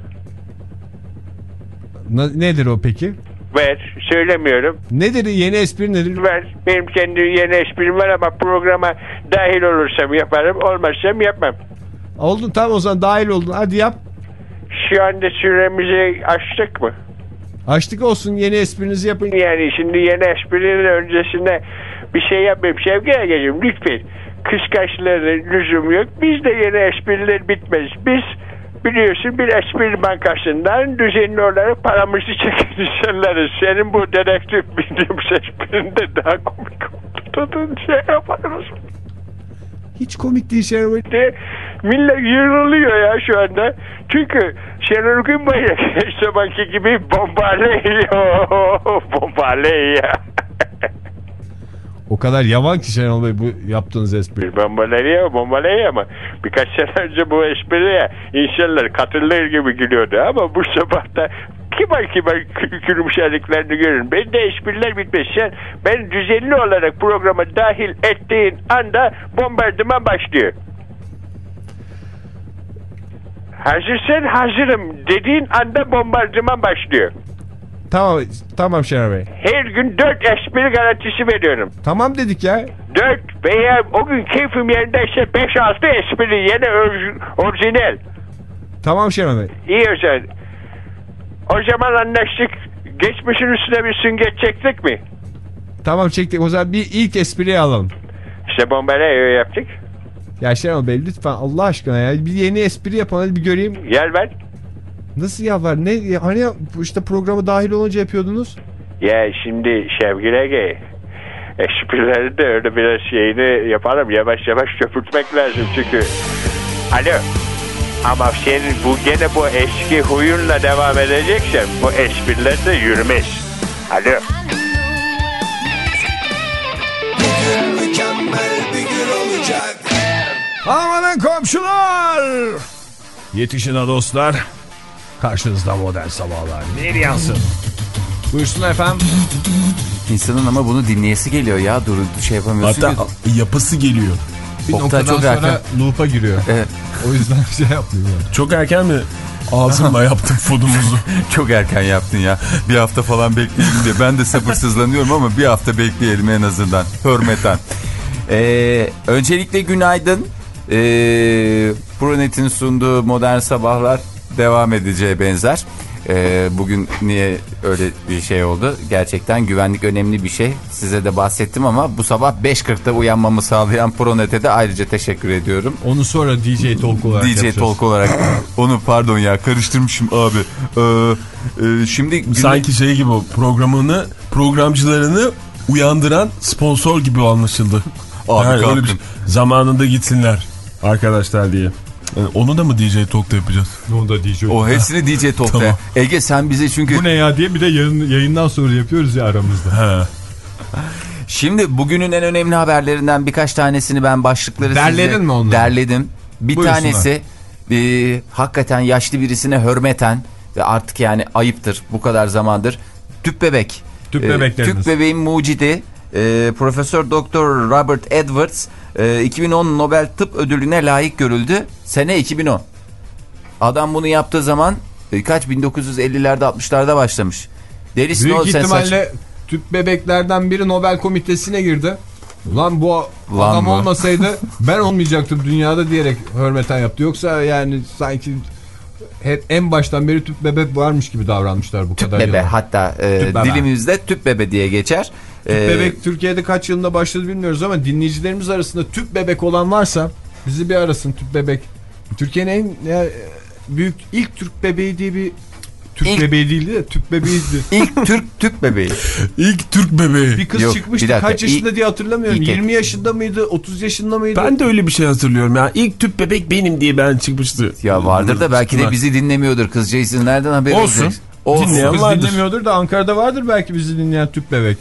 Ne, nedir o peki? Ver. Söylemiyorum. Nedir yeni espri, nedir? Ver. Benim kendi yeni esprim var ama programa dahil olursam yaparım, olmazsam yapmam. Oldun, tamam o zaman dahil oldun. Hadi yap. Şu anda süremizi açtık mı? Açtık olsun, yeni esprinizi yapın. Yani şimdi yeni esprinin öncesinde bir şey yapmayayım. Sevgili Ege'cim lütfen. Kıskançlığına lüzum yok. Biz de yeni espriler bitmez. Biz biliyorsun bir espri bankasından düzenli olarak paramızı çeken insanlarız. Senin bu dedektif bildiğim esprinde daha komik oldu. Tadın şey yaparız. Hiç komik değil Şenol Bey. De, millet yırılıyor ya şu anda. Çünkü Şenol Günbayrak her zamanki gibi bombaleyiyor. Bombaleyiyor. O kadar yavan ki Şenol Bey bu yaptığınız espri. Bombaleyiyor, bombaleyiyor ama birkaç sene önce bu espriye insanlar katılır gibi gülüyordu ama bu sabah da kibar kibar gülümsediklerini görün. Ben de espriler bitmez. Sen ben düzenli olarak programa dahil ettiğin anda bombardıman başlıyor. Hazırsan hazırım dediğin anda bombardıman başlıyor. Tamam tamam Şenol Bey. Her gün dört espri garantisi veriyorum. Tamam dedik ya. Dört veya o gün keyfim yerindeyse beş altı espri yine orijinal. Tamam Şenol Bey. İyi o zaman. O zaman anlaştık. Geçmişin üstüne bir sünger çektik mi? Tamam çektik. O zaman bir ilk espriyi alalım. İşte bombayı yaptık. Ya Şenol Bey lütfen Allah aşkına ya. Bir yeni espri yapalım, hadi bir göreyim. Gel ben. Nasıl ya var? Ne ya, hani ya, işte programa dahil olunca yapıyordunuz? Ya şimdi Şevgil Ege, esprileri de öyle biraz şeyini yapalım. Yavaş yavaş köpürtmek lazım çünkü. Alo. Ama senin bu gene bu eski huyunla devam edeceksen bu espriler de yürümez. Alo. Mükemmel bir gün olacak. Amanın komşular! Yetişin ha dostlar. Karşınızda modern sabahlar. Bir yansın. Buyursun efendim. İnsanın ama bunu dinleyesi geliyor ya. Dur şey yapamıyorsun. Hatta ki. Yapası geliyor. Bir Oktay noktadan çok sonra erken. loop'a giriyor. Evet. O yüzden şey yapmıyor. Yani. Çok erken mi Ağzımla yaptım fodumuzu. Çok erken yaptın ya. Bir hafta falan bekleyelim diye. Ben de sabırsızlanıyorum ama bir hafta bekleyelim en azından. Hürmeten. Ee, öncelikle günaydın. Ee, Pronet'in sunduğu Modern Sabahlar devam edeceğe benzer. Ee, bugün niye öyle bir şey oldu? Gerçekten güvenlik önemli bir şey. Size de bahsettim ama bu sabah beş kırkta uyanmamı sağlayan Pronet'e de ayrıca teşekkür ediyorum. Onu sonra D J Talk olarak D J yapacağız. Talk olarak. Onu pardon ya karıştırmışım abi. Ee, e, şimdi günlük... Sanki şey gibi o programını, programcılarını uyandıran sponsor gibi anlaşıldı. Abi yani öyle bir şey. Zamanında gitsinler arkadaşlar diye. Yani onu da mı D J Talk'ta yapacağız? Onu da D J O hepsini D J Talk'ta. Tamam. Ege sen bize çünkü... Bu ne ya diye bir de yayın, yayından sonra yapıyoruz ya aramızda. He. Şimdi bugünün en önemli haberlerinden birkaç tanesini ben başlıkları derledin size mi onları? Derledim. Bir Buyursunlar. tanesi e, hakikaten yaşlı birisine hürmeten ve artık yani ayıptır bu kadar zamandır. Tüp bebek. Tüp E, bebekleriniz. Tüp bebeğin mucidi e, Profesör Doktor Robert Edwards e, iki bin on Nobel Tıp Ödülü'ne layık görüldü. Sene iki bin on. Adam bunu yaptığı zaman e, kaç bin dokuz yüz ellilerde altmışlarda başlamış. Derisi Büyük o, ihtimalle saç... tüp bebeklerden biri Nobel komitesine girdi. Ulan bu Lan adam mı? olmasaydı ben olmayacaktım dünyada diyerek hürmeten yaptı. Yoksa yani sanki hep en baştan beri tüp bebek varmış gibi davranmışlar bu tüp kadar bebe yıllar. hatta e, Tüp bebe. dilimizde tüp bebe diye geçer. Tüp Ee, bebek Türkiye'de kaç yılında başladı bilmiyoruz ama dinleyicilerimiz arasında tüp bebek olan varsa bizi bir arasın. Tüp bebek Türkiye'nin en ya, büyük ilk Türk bebeği diye bir Türk İlk... bebeği değildi de tüp bebeğiydi. İlk Türk tüp bebeği. İlk Türk bebeği. Bir kız Yok, çıkmıştı bir dakika. kaç yaşında İlk, diye hatırlamıyorum. ilk yirmi yaşında mıydı otuz yaşında mıydı? Ben de öyle bir şey hatırlıyorum ya. İlk tüp bebek benim diye ben çıkmıştı. Ya vardır da belki de bizi dinlemiyordur kızcağızın. Nereden haberi Olsun. olacak? Olsun. Dinleyen Kız vardır. dinlemiyordur da Ankara'da vardır belki bizi dinleyen tüp bebek.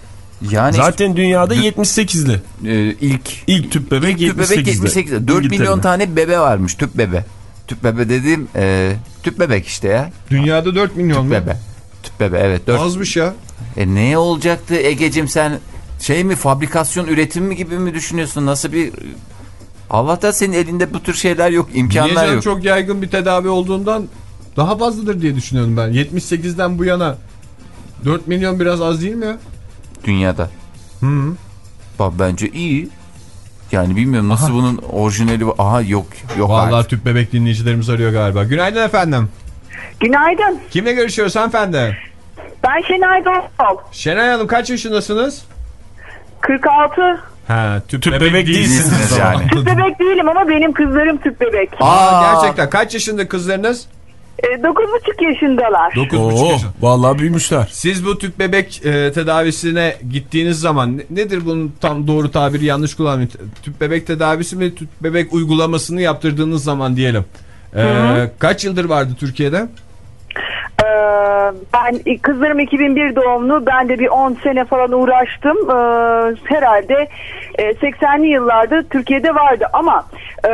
Yani zaten dünyada yetmiş sekizli. e, ilk İlk tüp bebek tüp yetmiş bebek sekizli. yetmiş sekizde. dört milyon tane bebe varmış tüp bebe. Tüp bebe dediğim e, tüp bebek işte ya. Dünyada dört milyon mu? Tüp bebe. Tüp bebe evet. dört. Azmış ya. E ne olacaktı Ege'cim sen şey mi fabrikasyon üretim mi gibi mi düşünüyorsun? Nasıl bir... Allah'tan senin elinde bu tür şeyler yok, imkanlar Niye canım, yok. çok yaygın bir tedavi olduğundan daha fazladır diye düşünüyorum ben. yetmiş sekizden bu yana dört milyon biraz az değil mi ya? Dünyada. Hı -hı. Bak bence iyi. Yani bilmiyorum nasıl. Aha. Bunun orijinali var. Aha yok. yok Vallahi artık. tüp bebek dinleyicilerimiz arıyor galiba. Günaydın efendim. Günaydın. Kimle görüşüyoruz hanımefendi? Ben Şenay Doğal. Şenay Hanım kaç yaşındasınız? kırk altı. Ha, tüp, tüp bebek, bebek değilsiniz, değilsiniz yani. Tüp bebek değilim ama benim kızlarım tüp bebek. Aa, gerçekten kaç yaşında kızlarınız? E, dokuz buçuk yaşındalar. dokuz Oo, buçuk yaşında. vallahi büyümüşler. Siz bu tüp bebek e, tedavisine gittiğiniz zaman ne, nedir bunun tam doğru tabiri, yanlış kullanmayın. Tüp bebek tedavisi mi, tüp bebek uygulamasını yaptırdığınız zaman diyelim. E, kaç yıldır vardı Türkiye'de? Ee, ben kızlarım iki bin bir doğumlu. Ben de bir on sene falan uğraştım. Ee, herhalde e, seksenli yıllarda Türkiye'de vardı ama e,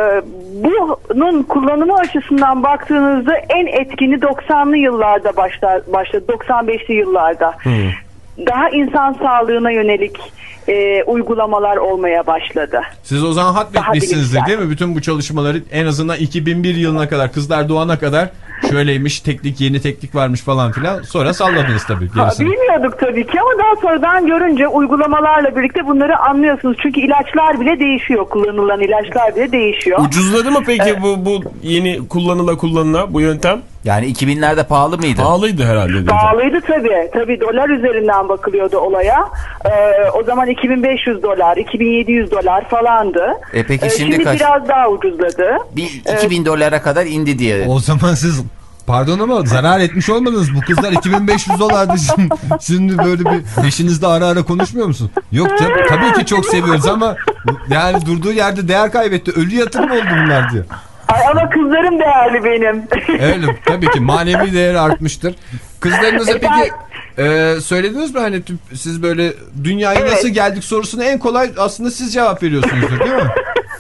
bunun kullanımı açısından baktığınızda en etkini doksanlı yıllarda başlar, başladı. doksan beşli yıllarda. Hmm. Daha insan sağlığına yönelik e, uygulamalar olmaya başladı. Siz o zaman hatmetmişsinizdir değil mi? Bütün bu çalışmaları en azından iki bin bir yılına kadar, kızlar doğana kadar şöyleymiş, teknik, yeni teknik varmış falan filan. Sonra salladınız tabii gerisini. Ha, bilmiyorduk tabii ki ama daha sonradan görünce uygulamalarla birlikte bunları anlıyorsunuz. Çünkü ilaçlar bile değişiyor. Kullanılan ilaçlar bile değişiyor. Ucuzladı mı peki evet. bu bu yeni kullanıla kullanıla bu yöntem? Yani iki binlerde pahalı mıydı? Pahalıydı herhalde. Pahalıydı tabii. Tabii dolar üzerinden bakılıyordu olaya. Ee, o zaman iki bin beş yüz dolar, iki bin yedi yüz dolar falandı. E peki ee, şimdi, şimdi kaç? biraz daha ucuzladı. Bir iki bin ee, dolara kadar indi diye. O zaman siz pardon ama zarar etmiş olmadınız. Bu kızlar iki bin beş yüz dolardı. Şimdi, şimdi böyle bir eşinizle ara ara konuşmuyor musun? Yok canım, tabii ki çok seviyoruz ama yani durduğu yerde değer kaybetti. Ölü yatırım oldu bunlar diye. Ay ama kızlarım değerli benim. Öyle tabii ki manevi değeri artmıştır. Kızlarınıza peki e, söylediniz mi hani siz böyle dünyaya evet. nasıl geldik sorusuna en kolay aslında siz cevap veriyorsunuzdur değil mi?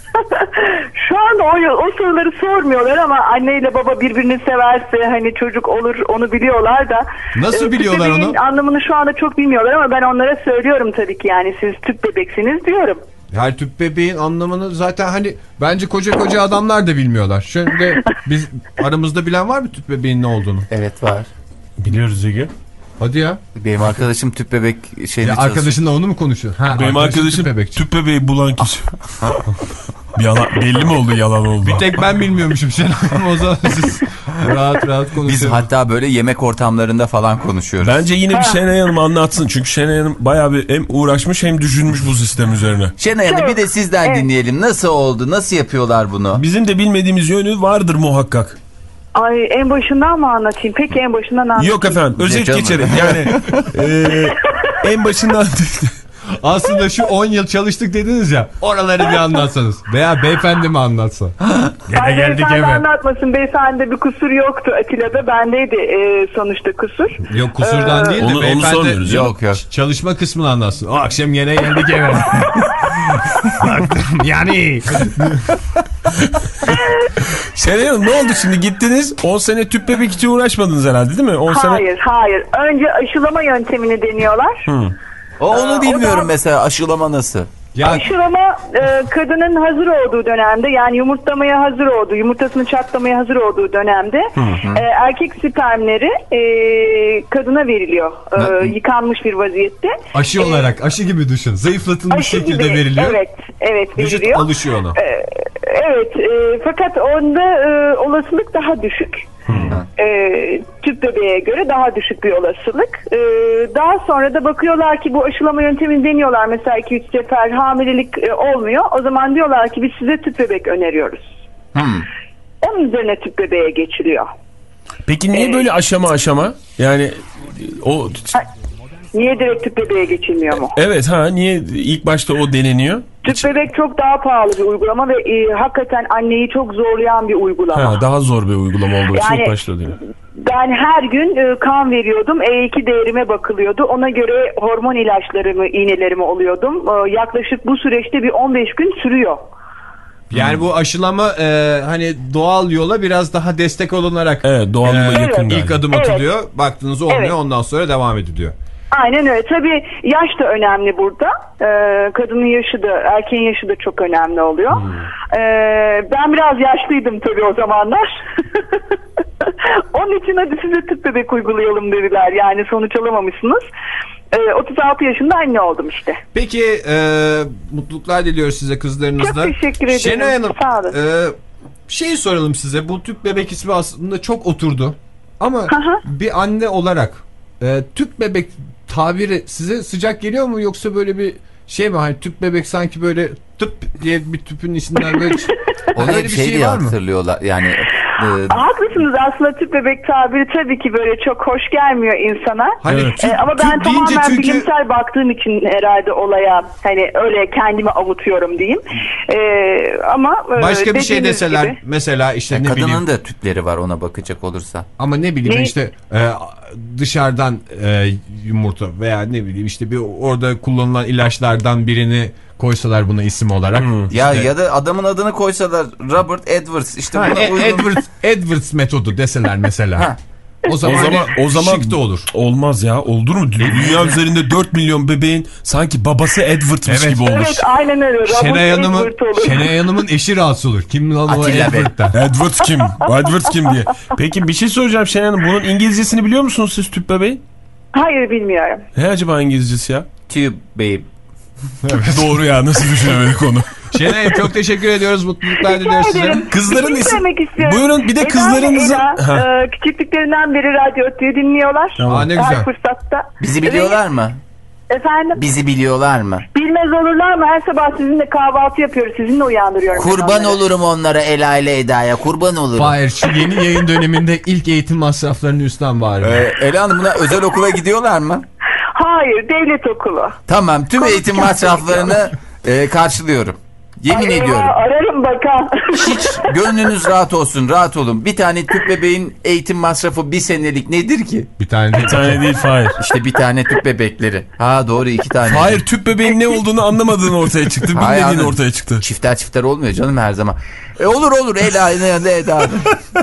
Şu anda o, o soruları sormuyorlar ama anneyle baba birbirini severse hani çocuk olur onu biliyorlar da. Nasıl e, biliyorlar onu? Anlamını şu anda çok bilmiyorlar ama ben onlara söylüyorum tabii ki yani siz tüp bebeksiniz diyorum. Yani tüp bebeğin anlamını zaten hani bence koca koca adamlar da bilmiyorlar. Şöyle biz aramızda bilen var mı tüp bebeğin ne olduğunu? Evet var. Biliyoruz Ege. Hadi ya. Benim arkadaşım tüp bebek şeyinde ya arkadaşınla onu mu konuşuyor? Ha, benim arkadaşım tüp, bebek. tüp bebeği bulan kişi. Yalan, belli mi oldu yalan oldu? Bir tek ben bilmiyormuşum Şenay Hanım, o zaman siz rahat rahat konuşuyoruz. Biz hatta böyle yemek ortamlarında falan konuşuyoruz. Bence yine bir Şenay Hanım anlatsın. Çünkü Şenay Hanım bayağı bir hem uğraşmış hem düşünmüş bu sistem üzerine. Şenay Hanım bir de sizden evet. dinleyelim. Nasıl oldu? Nasıl yapıyorlar bunu? Bizim de bilmediğimiz yönü vardır muhakkak. Ay en başından mı anlatayım? Peki en başından anlatayım. Yok efendim özet geçelim. Yani e, en başından... Aslında şu on yıl çalıştık dediniz ya, oraları bir anlatsanız. Veya beyefendi mi anlatsa? Gene geldik eve. Anlatmasın, beyefendi bir kusur yoktu Atilla'da, bendeydi e, sonuçta kusur. Yok kusurdan ee, değil de onu, beyefendi onu yok, yok. Çalışma kısmını anlatsın. O akşam yine geldik eve. Yani. Şenay Hanım ne oldu şimdi, gittiniz on sene tüp bebek için uğraşmadınız herhalde değil mi? on hayır sene... hayır önce aşılama yöntemini deniyorlar. Hı. O onu bilmiyorum da, mesela aşılama nasıl? Ya. Aşılama e, kadının hazır olduğu dönemde, yani yumurtlamaya hazır olduğu, yumurtasını çatlamaya hazır olduğu dönemde hı hı. E, erkek spermleri e, kadına veriliyor. E, yıkanmış bir vaziyette. Aşı e, olarak, aşı gibi düşün. Zayıflatılmış aşı şekilde gibi, veriliyor. Evet, evet veriliyor. Vücut alışıyor ona. E, evet, e, fakat onda e, olasılık daha düşük. E, tüp bebeğe göre daha düşük bir olasılık. E, daha sonra da bakıyorlar ki bu aşılama yöntemini deniyorlar. Mesela iki üç sefer hamilelik e, olmuyor. O zaman diyorlar ki biz size tüp bebek öneriyoruz. Hmm. Onun üzerine tüp bebeğe geçiliyor. Peki niye ee, böyle aşama aşama? Yani o... Ha, niye direkt tüp bebeğe geçilmiyor mu? Evet ha, niye ilk başta o deneniyor? Tüp bebek çok daha pahalı bir uygulama ve e, hakikaten anneyi çok zorlayan bir uygulama. Ha, daha zor bir uygulama olduğu için yani, ilk başta değil. Ben her gün e, kan veriyordum. E iki değerime bakılıyordu. Ona göre hormon ilaçlarımı, iğnelerimi oluyordum. E, yaklaşık bu süreçte bir on beş gün sürüyor. Yani bu aşılama e, hani doğal yola biraz daha destek olunarak evet, doğal yola e, yakın ilk adım atılıyor. Evet. Baktığınız olmuyor, evet. Ondan sonra devam ediliyor. Aynen öyle. Tabii yaş da önemli burada. Ee, kadının yaşı da, erkeğin yaşı da çok önemli oluyor. Hmm. Ee, ben biraz yaşlıydım tabii o zamanlar. Onun için hadi size tüp bebek uygulayalım dediler. Yani sonuç alamamışsınız. Ee, otuz altı yaşında anne oldum işte. Peki e, mutluluklar diliyoruz size kızlarınızla. Çok teşekkür ederim. Şenay Hanım, sağ olun. E, şey soralım size. Bu tüp bebek ismi aslında çok oturdu. Ama aha. bir anne olarak e, tüp bebek tabiri size sıcak geliyor mu, yoksa böyle bir şey mi, hani tüp bebek sanki böyle tıp diye bir tüpün içinden böyle ona bir şey, şey diye hatırlıyorlar yani. E... Haklısınız, aslında tüp bebek tabiri tabii ki böyle çok hoş gelmiyor insana. Hani evet. tüp, ee, ama ben tamamen çünkü... bilimsel baktığım için herhalde olaya, hani öyle kendimi avutuyorum diyeyim. Ee, ama başka bir şey deseler gibi, mesela işte ne kadının bileyim. Kadının da tüpleri var ona bakacak olursa. Ama ne bileyim ne? işte e, dışarıdan e, yumurta veya ne bileyim işte bir orada kullanılan ilaçlardan birini koysalar buna isim olarak. Hmm. Ya işte, ya da adamın adını koysalar Robert Edwards işte ha, buna e, uygun... Edwards, Edwards metodu deseler mesela. O zaman, o zaman, o zaman şık da olur. Olmaz ya. Olur mu? Dünya üzerinde dört milyon bebeğin sanki babası Edward'mış evet. gibi olur. Evet, aynen öyle. Şenay Hanım'ın, Şenay Hanım'ın eşi rahatsız olur. Kim lan o Edward'dan? Edward kim? Edward kim diye. Peki bir şey soracağım Şenay Hanım. Bunun İngilizcesini biliyor musunuz siz tüp bebeğin? Hayır, bilmiyorum. Ne acaba İngilizcesi ya? Tüp babe. Evet. Doğru ya, nasıl düşünemedik onu. Şenay çok teşekkür ediyoruz. Mutluluklar diliyoruz size. Kızların isim. Buyurun bir de Eda, kızlarınızı. Eda, e, küçüklüklerinden beri Radyo Otlu'yu dinliyorlar. Tamam. Aa, ne güzel. Her fırsatta. Bizi biliyorlar mı? Efendim? Bizi biliyorlar mı? Bilmez olurlar mı? Her sabah sizinle kahvaltı yapıyoruz. Sizinle uyandırıyorum. Kurban olurum onlara, Ela ile Eda'ya. Kurban olurum. Hayır, şu yeni yayın döneminde ilk eğitim masraflarını üstten bari. Ee, Ela Hanım, buna özel okula gidiyorlar mı? Hayır, devlet okulu. Tamam, tüm Konuşacak eğitim masraflarını e, karşılıyorum. Yemin Ay ediyorum. Eyvah, ararım bakan. Hiç gönlünüz rahat olsun, rahat olun. Bir tane tüp bebeğin eğitim masrafı bir senelik nedir ki? Bir tane değil. Bir tane değil Fahir. İşte bir tane tüp bebekleri. Ha doğru, iki tane. Fahir, tüp bebeğin ne olduğunu anlamadığın ortaya çıktı. Bilmediğin ortaya çıktı. Çifter çifter olmuyor canım her zaman. E olur olur, Ela ile Eda.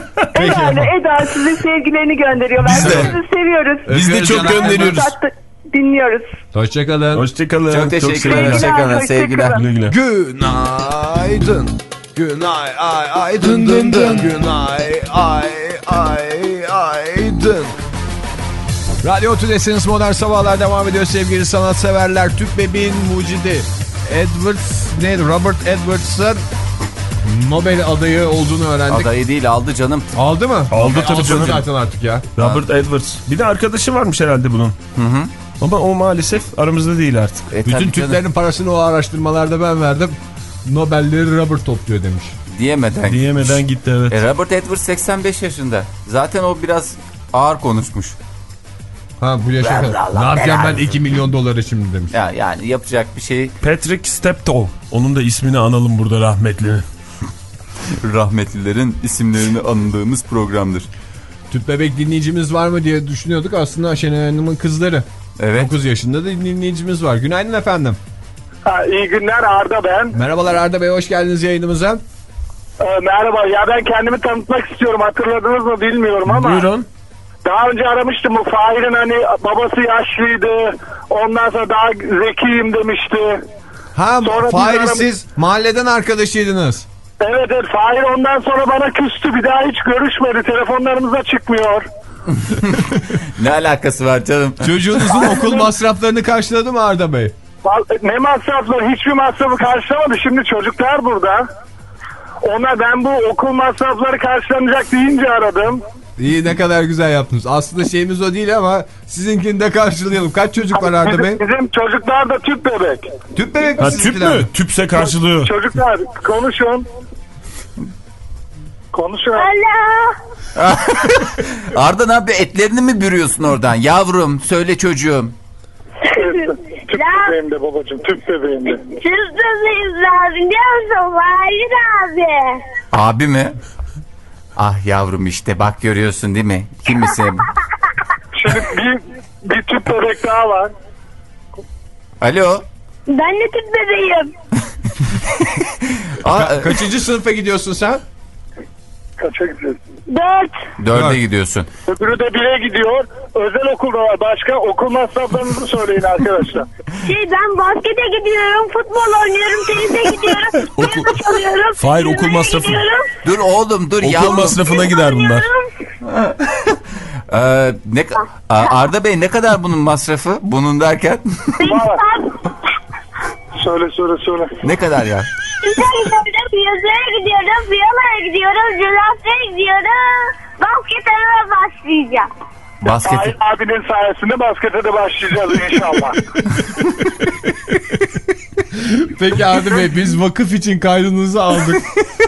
Ela ile Eda size sevgilerini gönderiyorlar. Biz de. Sizi seviyoruz. Biz de çok gönderiyoruz. Dinliyoruz. Hoşçakalın. Hoşçakalın. Çok teşekkürler. Sevgiler, Hoşçakalın. hoşça Sevgiler. kalın. Güle güle. Günaydın. Günay ay ay dın dın dın. Günay ay ay ay dın. Radyo Tülesi'niz Modern Sabahlar devam ediyor sevgili sanatseverler. Tüp bebeğin mucidi Edwards neydi? Robert Edwards'ın Nobel adayı olduğunu öğrendik. Adayı değil, aldı canım. Aldı mı? Aldı tabii canım. Zaten artık ya. Robert Edwards. Bir de arkadaşı varmış herhalde bunun. Hı hı. Ama o maalesef aramızda değil artık. E, Bütün tabii tüplerin canım. parasını o araştırmalarda ben verdim. Nobel'leri Robert topluyor demiş. Diyemeden. Diyemeden gitti evet. E, Robert Edwards seksen beş yaşında. Zaten o biraz ağır konuşmuş. Ha bu yaşa kadar. Ne yapacağım ben iki milyon doları şimdi demiş. Ya, yani yapacak bir şey. Patrick Steptoe. Onun da ismini analım burada, rahmetlinin. Rahmetlilerin isimlerini anındığımız programdır. Tüp bebek dinleyicimiz var mı diye düşünüyorduk. Aslında Şenay Hanım'ın kızları. Evet. dokuz yaşında da dinleyicimiz var. Günaydın efendim. Ha, iyi günler, Arda ben. Merhabalar Arda Bey, hoş geldiniz yayınımıza. Ee, merhaba, ya ben kendimi tanıtmak istiyorum, hatırladınız mı bilmiyorum ama. Buyurun. Daha önce aramıştım, bu Fahir'in hani babası yaşlıydı, ondan sonra daha zekiyim demişti. Ha Sonra Fahir biz aram- siz mahalleden arkadaşıydınız. Evet evet, Fahir ondan sonra bana küstü, bir daha hiç görüşmedi, telefonlarımıza çıkmıyor. Ne alakası var canım? Çocuğunuzun okul masraflarını karşıladı mı Arda Bey? Ne masrafları, hiçbir masrafı karşılamadı, şimdi çocuklar burada. Ona ben bu okul masrafları karşılanacak deyince aradım. İyi, ne kadar güzel yaptınız. Aslında şeyimiz o değil ama sizinkini de karşılayalım. Kaç çocuk var Arda Bey? Bizim, bizim çocuklar da tüp bebek. Tüp bebek mi Ha, tüp sizinkiler? mü? Tüpse karşılığı. Çocuklar konuşun. Konuşun. Alo. Arda ne yapıyor? Etlerini mi bürüyorsun oradan? Yavrum söyle çocuğum. Tüp bebeğimde babacığım, tüp bebeğimde. Tüp bebeğim abi, biliyor musun? Fahir abi. Abi mi? Ah yavrum işte bak görüyorsun değil mi? Kimisi? Şimdi bir, bir tüp bebek daha var. Alo. Ben de tüp bebeğim. Aa, Ka- kaçıncı sınıfa gidiyorsun sen? Kaça gidiyorsun? Dört. dörde gidiyorsun. Öbürü de bire gidiyor. Özel okulda var. Başka okul masraflarınızı söyleyin arkadaşlar. Şey, ben baskete gidiyorum, futbol oynuyorum, tenise gidiyorum, Okul- piyano çalıyorum. Fahir, okul yürümeye masrafı. gidiyorum, Dur oğlum dur Okul yavrum. masrafına gider bunlar. oynuyorum. Ee, ne, Aa, Arda Bey ne kadar bunun masrafı? Bunun derken? Var. Söyle söyle söyle. Ne kadar ya? Tenise gidiyorum, yüzmeye gidiyorum, piyanoya gidiyorum, jimnastiğe gidiyorum. Baskete başlayacağım. Basket. Fahir abinin sayesinde baskete de başlayacağız inşallah. Peki Arda Bey, biz vakıf için kaydınızı aldık.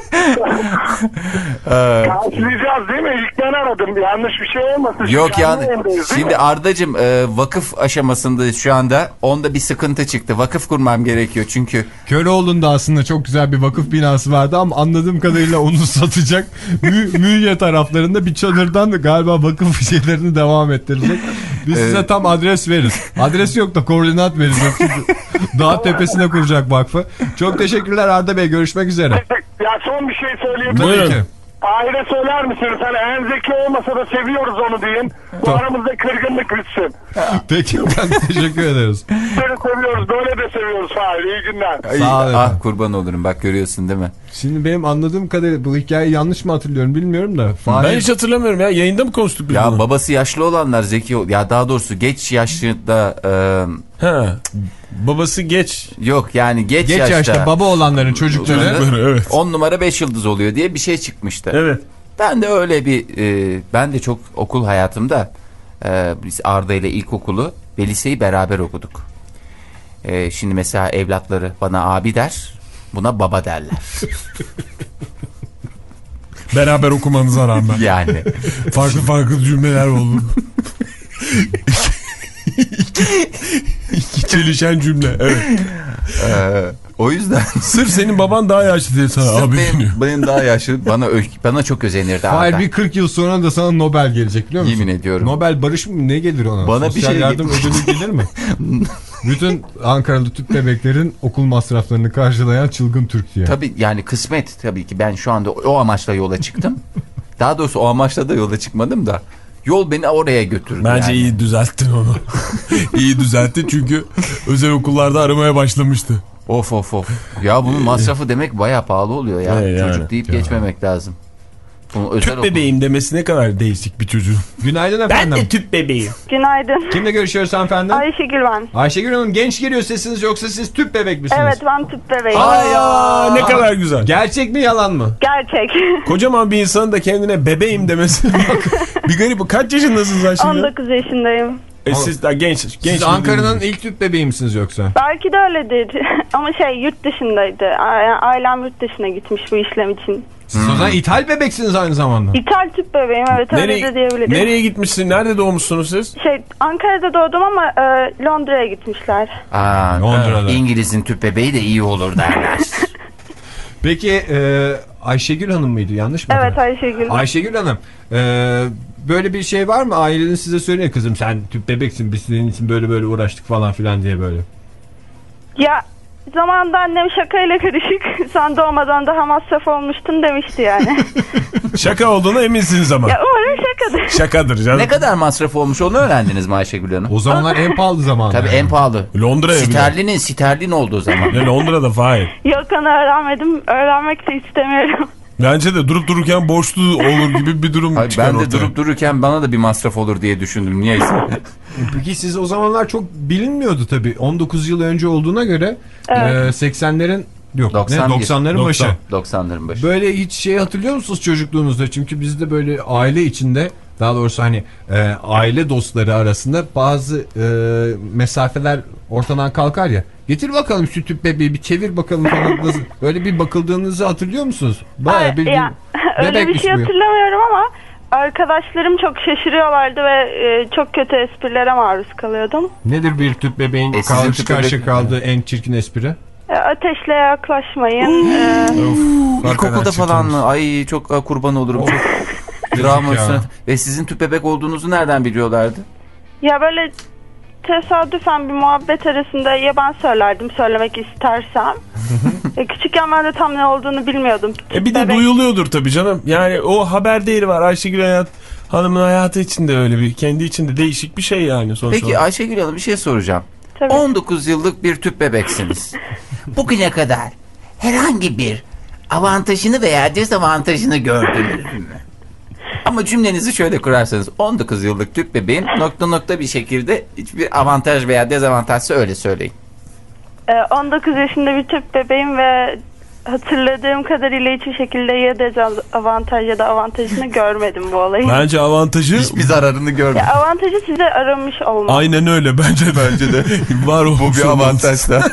Karşılayacağız değil mi? İlk ben aradım. Yanlış bir şey olmasın. Yok ya. Canlı yayındayız, değil Şimdi mi? Ardacığım e, vakıf aşamasındayız şu anda. Onda bir sıkıntı çıktı. Vakıf kurmam gerekiyor çünkü. Köroğlu'nda aslında çok güzel bir vakıf binası vardı ama anladığım kadarıyla onu satacak. Mü Münye taraflarında bir çadırdan galiba vakıf şeylerini devam ettirecek. Biz size tam adres veririz. Adres yok da koordinat veririz. Çünkü dağ tepesine kuracak vakfı. Çok teşekkürler Arda Bey. Görüşmek üzere. Ya son bir şey söyleyeyim. Tabii Buyurun. ki. Fahir'e söyler misiniz? Hani en zeki olmasa da seviyoruz onu deyin. Bu Tamam. aramızda kırgınlık bitsin. Peki, ben teşekkür ederiz. Seni seviyoruz. Böyle de seviyoruz Fahir. İyi günler. Ay, Sağ ol efendim. ah kurban olurum bak görüyorsun değil mi? Şimdi benim anladığım kadarıyla bu hikayeyi yanlış mı hatırlıyorum bilmiyorum da. Fahir... Ben hiç hatırlamıyorum ya. Yayında mı konuştuk biz Ya bunu? babası yaşlı olanlar zeki ol. Ya daha doğrusu geç yaşta e, He. Babası geç. yok yani geç, Geç yaşta, yaşta baba olanların çocukları. Çocukları, evet. on numara beş yıldız oluyor diye bir şey çıkmıştı. Evet. Ben de öyle bir e, ben de çok okul hayatımda e, biz Arda ile ilkokulu ve liseyi beraber okuduk. E, şimdi mesela evlatları bana abi der, buna baba derler. Beraber okumanıza rağmen. Yani. Farklı farklı cümleler oldu. iki, iki çelişen cümle. Evet. e, o yüzden Sırf senin baban daha yaşlı diye sana abi benim, deniyor. benim daha yaşlı bana ö- bana çok özenirdi Hayır, Arda. bir kırk yıl sonra da sana Nobel gelecek biliyor musun? Yemin ediyorum. Nobel barış mı ne gelir ona? Bana bir Sosyal şey- yardım ödülü gelir mi? Bütün Ankaralı tüp bebeklerin okul masraflarını karşılayan çılgın Türk diye. Tabii yani kısmet tabii ki ben şu anda o amaçla yola çıktım. Daha doğrusu o amaçla da yola çıkmadım da. Yol beni oraya götürdü. Bence yani. iyi düzelttin onu. İyi düzelttin çünkü özel okullarda aramaya başlamıştı. Of of of. Ya bunun masrafı demek bayağı pahalı oluyor ya. Evet, Çocuk yani. deyip Ya. geçmemek lazım. Bunu özel Tüp okul. bebeğim demesi ne kadar değişik bir çocuğun. Günaydın efendim. Ben de tüp bebeğim. Günaydın. Kimle görüşüyoruz hanımefendi? Ayşegül ben. Ayşegül Hanım, genç geliyor sesiniz, yoksa siz tüp bebek misiniz? Evet, ben tüp bebeğim. Ay ya ne kadar güzel. Gerçek mi yalan mı? Gerçek. Kocaman bir insanın da kendine bebeğim demesi. Bir garip. Kaç yaşındasınız Ayşegül? on dokuz yaşındayım. E siz daha genç. genç Siz bir Ankara'nın birinci. ilk tüp bebeği misiniz yoksa? Belki de öyledir. Ama şey, yurt dışındaydı. A- Ailem yurt dışına gitmiş bu işlem için. Siz o zaman ithal bebeksiniz aynı zamanda. İthal tüp bebeğim, evet, öyle Nereye, de diyebilirim. nereye gitmişsin? Nerede doğmuşsunuz siz? Şey, Ankara'da doğdum ama e, Londra'ya gitmişler. Aa, Londra'da. İngiliz'in tüp bebeği de iyi olur derler. Peki e, Ayşegül Hanım mıydı? Yanlış mı? Evet, Ayşegül. Ayşegül Hanım, e, böyle bir şey var mı? Aileniz size söylüyor, kızım sen tüp bebeksin, biz senin için böyle böyle uğraştık falan filan diye böyle. Ya zamanında annem şakayla karışık sen doğmadan daha masraf olmuştun demişti yani. Şaka olduğuna eminsiniz ama. Ya umarım şakadır. Şakadır canım. Ne kadar masraf olmuş onu öğrendiniz mi Ayşegül Hanım? O zamanlar en pahalı zaman. Tabii yani. en pahalı. Londra'ya bile. Sterlinin sterlin olduğu zaman. Ne Londra'da Fahir. Yok, onu öğrenmedim. Öğrenmek de istemiyorum. Bence de durup dururken borçlu olur gibi bir durum Ay, çıkar ben de ortaya. durup dururken bana da bir masraf olur diye düşündüm. Niyeyse. Peki siz o zamanlar çok bilinmiyordu tabii. on dokuz yıl önce olduğuna göre Evet. e, seksenlerin yok doksan bir. ne doksanların başı. doksan. doksanların başı. Böyle hiç şey hatırlıyor musunuz çocukluğunuzda? Çünkü bizde böyle aile içinde, daha doğrusu hani e, aile dostları arasında bazı e, mesafeler ortadan kalkar ya. Getir bakalım şu tüp bebeği bir çevir bakalım falan. Nasıl? Böyle bir bakıldığınızı hatırlıyor musunuz? Bayağı bir, Ya, öyle bir bebekmiş şey bu. hatırlamıyorum ama arkadaşlarım çok şaşırıyorlardı ve e, çok kötü esprilere maruz kalıyordum. Nedir bir tüp bebeğin E, sizin karşı tüp karşıya bebek- kaldığı en çirkin espri? E, ateşle yaklaşmayın. E, İlkokulda falan mı? Ay çok a, kurban olurum. Çok drama ya. üstüne. Ve sizin tüp bebek olduğunuzu nereden biliyorlardı? ya böyle tesadüfen bir muhabbet arasında ya ben söylerdim söylemek istersem. e, küçükken ben de tam ne olduğunu bilmiyordum. E bir de Bebek- duyuluyordur tabii canım. Yani o haber değeri var. Ayşegül hayat, Hanım'ın hayatı içinde öyle bir, kendi içinde değişik bir şey yani sonuçta. Peki Ayşegül Hanım bir şey soracağım. Tabii. on dokuz yıllık bir tüp bebeksiniz. Bugüne kadar herhangi bir avantajını veya dezavantajını gördünüz mü? Ama cümlenizi şöyle kurarsanız on dokuz yıllık tüp bebeğin nokta nokta bir şekilde hiçbir avantaj veya dezavantajsa öyle söyleyin. E, on dokuz yaşında bir tüp bebeğim ve hatırladığım kadarıyla hiçbir şekilde ya dezavantaj ya da avantajını görmedim bu olayın. Bence avantajı... Hiçbir zararını görmedim. Ya, avantajı size aramış olmak. Aynen öyle bence bence de. Var o. Bu bir avantaj da.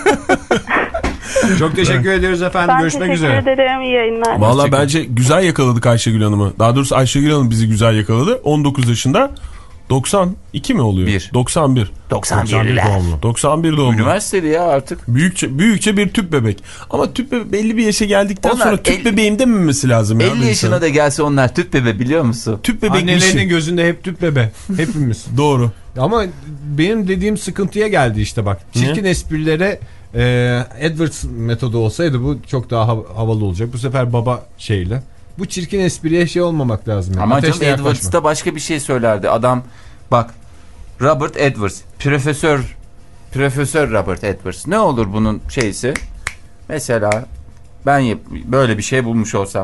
Çok teşekkür ediyoruz efendim. Ben Görüşmek teşekkür üzere. ederim. İyi yayınlar. Valla bence güzel yakaladık Ayşegül Hanım'ı. Daha doğrusu Ayşegül Hanım bizi güzel yakaladı. on dokuz yaşında. doksan iki mi oluyor? Bir. doksan bir. doksan birler. doksan bir doğumlu. Üniversiteli ya artık. Büyükçe, büyükçe bir tüp bebek. Ama tüp bebek belli bir yaşa geldikten Onlar sonra tüp el- bebeğim dememesi lazım. ya elli bir yaşına insanın. da gelse onlar tüp bebe biliyor musun? Tüp bebek Annelerinin işi. gözünde hep tüp bebe. Hepimiz. Doğru. Ama benim dediğim sıkıntıya geldi işte bak. Çirkin esprilere e, Edwards metodu olsaydı bu çok daha hav- havalı olacak. Bu sefer baba şeyle. Bu çirkin espriye şey olmamak lazım. Yani. Ama canım Ateşle yaklaşma. Edwards da başka bir şey söylerdi. Adam bak Robert Edwards. Profesör Profesör Robert Edwards. Ne olur bunun şeysi? Mesela ben yap- böyle bir şey bulmuş olsam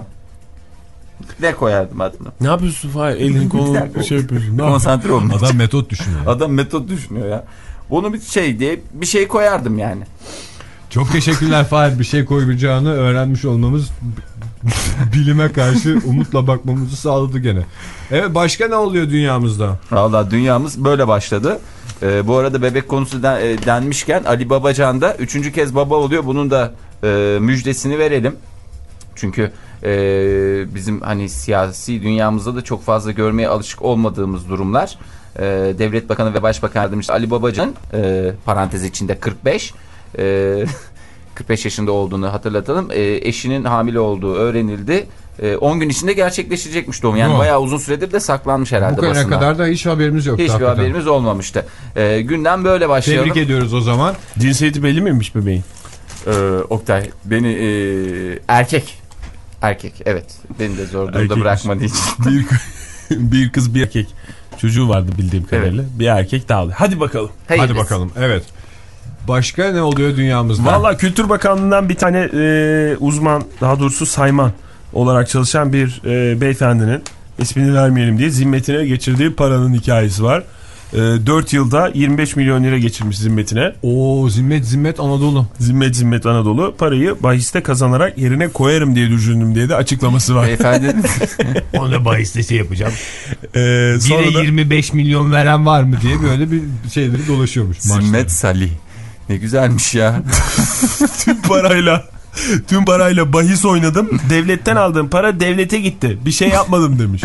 ne koyardım adını? Ne yapıyorsun Fahir? Elini kolunu dakika. şey yapıyorsun. Ne yapıyorsun? Konsantre olmak. Adam metot düşünüyor. Adam metot düşünüyor ya. Bunu bir şey diye bir şey koyardım yani. Çok teşekkürler Fahir. Bir şey koyacağını öğrenmiş olmamız bilime karşı umutla bakmamızı sağladı gene. Evet, başka ne oluyor dünyamızda? Vallahi dünyamız böyle başladı. Ee, bu arada bebek konusu den, e, denmişken Ali Babacan da üçüncü kez baba oluyor. Bunun da e, müjdesini verelim. Çünkü e, bizim hani siyasi dünyamızda da çok fazla görmeye alışık olmadığımız durumlar. E, Devlet Bakanı ve Başbakan Yardımcısı Ali Babacan e, parantez içinde kırk beş e, kırk beş yaşında olduğunu hatırlatalım. E, eşinin hamile olduğu öğrenildi. E, on gün içinde gerçekleşecekmiş doğum. Yani Yo. bayağı uzun süredir de saklanmış herhalde Bu kadar basında. kadar da hiç haberimiz yoktu. Hiçbir hakikaten. haberimiz olmamıştı. E, günden böyle başlayalım. Tebrik ediyoruz o zaman. Cinsiyeti belli miymiş bebeğin? Ee, Oktay beni e, erkek erkek evet beni de zor durumda Erkekmiş. bırakmadığı için bir, bir kız bir erkek. Çocuğu vardı bildiğim kadarıyla. Evet. Bir erkek daha alıyor. Hadi bakalım. Hayır, Hadi bakalım. Evet. Başka ne oluyor dünyamızda? Valla Kültür Bakanlığı'ndan bir tane e, uzman, daha doğrusu sayman olarak çalışan bir e, beyefendinin, ismini vermeyelim diye, zimmetine geçirdiği paranın hikayesi var. E, dört yılda yirmi beş milyon lira geçirmiş zimmetine. Oo, zimmet zimmet Anadolu. Zimmet zimmet Anadolu. Parayı bahiste kazanarak yerine koyarım diye düşündüm diye de açıklaması var. Beyefendinin onu da bahiste şey yapacağım. Ee, Bire da... yirmi beş milyon veren var mı diye böyle bir şeyleri dolaşıyormuş. Zimmet Salih. Ne güzelmiş ya. Tüm parayla tüm parayla bahis oynadım. Devletten aldığım para devlete gitti. Bir şey yapmadım demiş.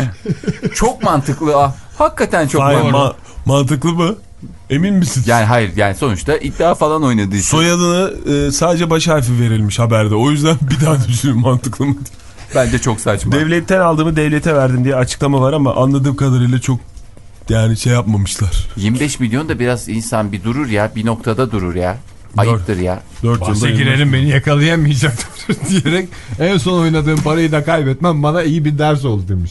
Çok mantıklı. Ah. Hakikaten çok hayır, mantıklı. Ma mantıklı mı? Emin misin? Yani hayır, yani sonuçta iddia falan oynadığı için. Soyadını e, sadece baş harfi verilmiş haberde. O yüzden bir daha düşünün, mantıklı mı? Bence çok saçma. Devletten aldığımı devlete verdim diye açıklama var ama anladığım kadarıyla çok yani şey yapmamışlar. yirmi beş milyon da biraz insan bir durur ya. Bir noktada durur ya. Ayıptır ya. Bahse girerim beni yakalayamayacaktır diyerek en son oynadığım parayı da kaybetmem bana iyi bir ders oldu demiş.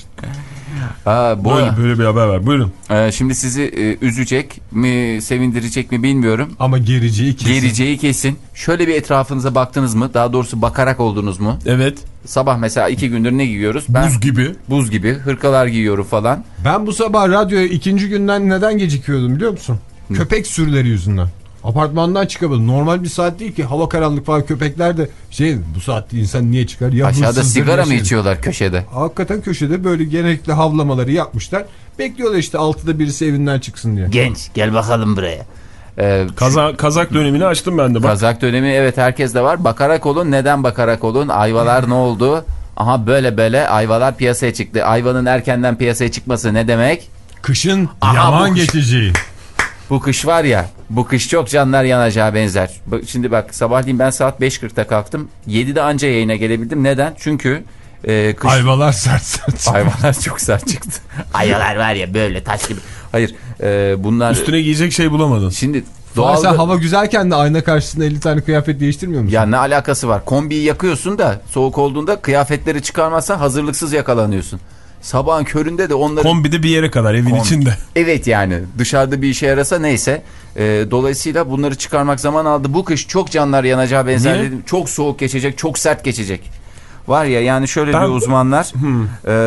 Aa, bu böyle, böyle bir haber var. Buyurun. Ee, şimdi sizi e, üzecek mi, sevindirecek mi bilmiyorum. Ama gereceği kesin. Gereceği kesin. Şöyle bir etrafınıza baktınız mı? Daha doğrusu bakarak oldunuz mu? Evet. Sabah mesela iki gündür ne giyiyoruz? Ben, buz gibi. Buz gibi. Hırkalar giyiyorum falan. Ben bu sabah radyoya ikinci günden neden gecikiyordum biliyor musun? Hı. Köpek sürüleri yüzünden. Apartmandan çıkamadım. Normal bir saat değil ki. Hava karanlık falan, köpekler de şey, bu saatte insan niye çıkar? Ya aşağıda sigara mı içiyorlar köşede? Hakikaten köşede böyle genellikle havlamaları yapmışlar. Bekliyorlar işte altıda birisi evinden çıksın diye. Genç gel bakalım buraya. Ee, Kaza, kazak dönemini açtım ben de bak. Kazak dönemi evet, herkes de var. Bakarak olun. Neden bakarak olun? Ayvalar ne oldu? Aha böyle böyle ayvalar piyasaya çıktı. Ayvanın erkenden piyasaya çıkması ne demek? Kışın aha, yaman geçeceği. Bu kış var ya, bu kış çok canlar yanacağı benzer. Şimdi bak, sabahleyin ben saat beş kırkta kalktım. yedide anca yayına gelebildim. Neden? Çünkü e, kış... ayvalar sert sert. Ayvalar çok sert çıktı. Ayvalar var ya böyle taş gibi. Hayır e, bunlar... Üstüne giyecek şey bulamadın. Şimdi doğal... Sen hava güzelken de ayna karşısında elli tane kıyafet değiştirmiyor musun? Ya ne alakası var? Kombiyi yakıyorsun da soğuk olduğunda kıyafetleri çıkarmazsan hazırlıksız yakalanıyorsun. Sabahın köründe de onları... Kombide bir yere kadar, evin Kombi. içinde. Evet yani dışarıda bir işe yarasa neyse. E, dolayısıyla bunları çıkarmak zaman aldı. Bu kış çok canlar yanacağı benzer dedim. Çok soğuk geçecek, çok sert geçecek. Var ya yani şöyle ben... bir uzmanlar hmm.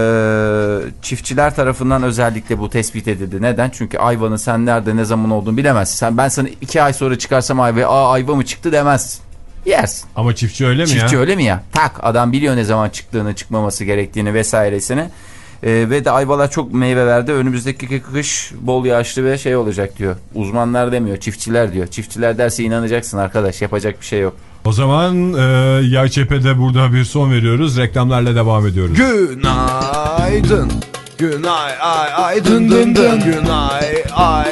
e, çiftçiler tarafından özellikle bu tespit edildi. Neden? Çünkü ayvanın sen nerede ne zaman olduğunu bilemezsin. Sen, ben sana iki ay sonra çıkarsam ayvayı, aa ayva mı çıktı demezsin. Yersin. Ama çiftçi öyle mi çiftçi ya? Çiftçi öyle mi ya? Tak, adam biliyor ne zaman çıktığını, çıkmaması gerektiğini vesairesini. Ee, ve de ayvalar çok meyve verdi. Önümüzdeki kış bol yağışlı ve şey olacak diyor. Uzmanlar demiyor, çiftçiler diyor. Çiftçiler derse inanacaksın arkadaş, yapacak bir şey yok. O zaman e, Yay Çepe'de burada bir son veriyoruz. Reklamlarla devam ediyoruz. Günaydın. Günay ay ay dın dın dın. Günay ay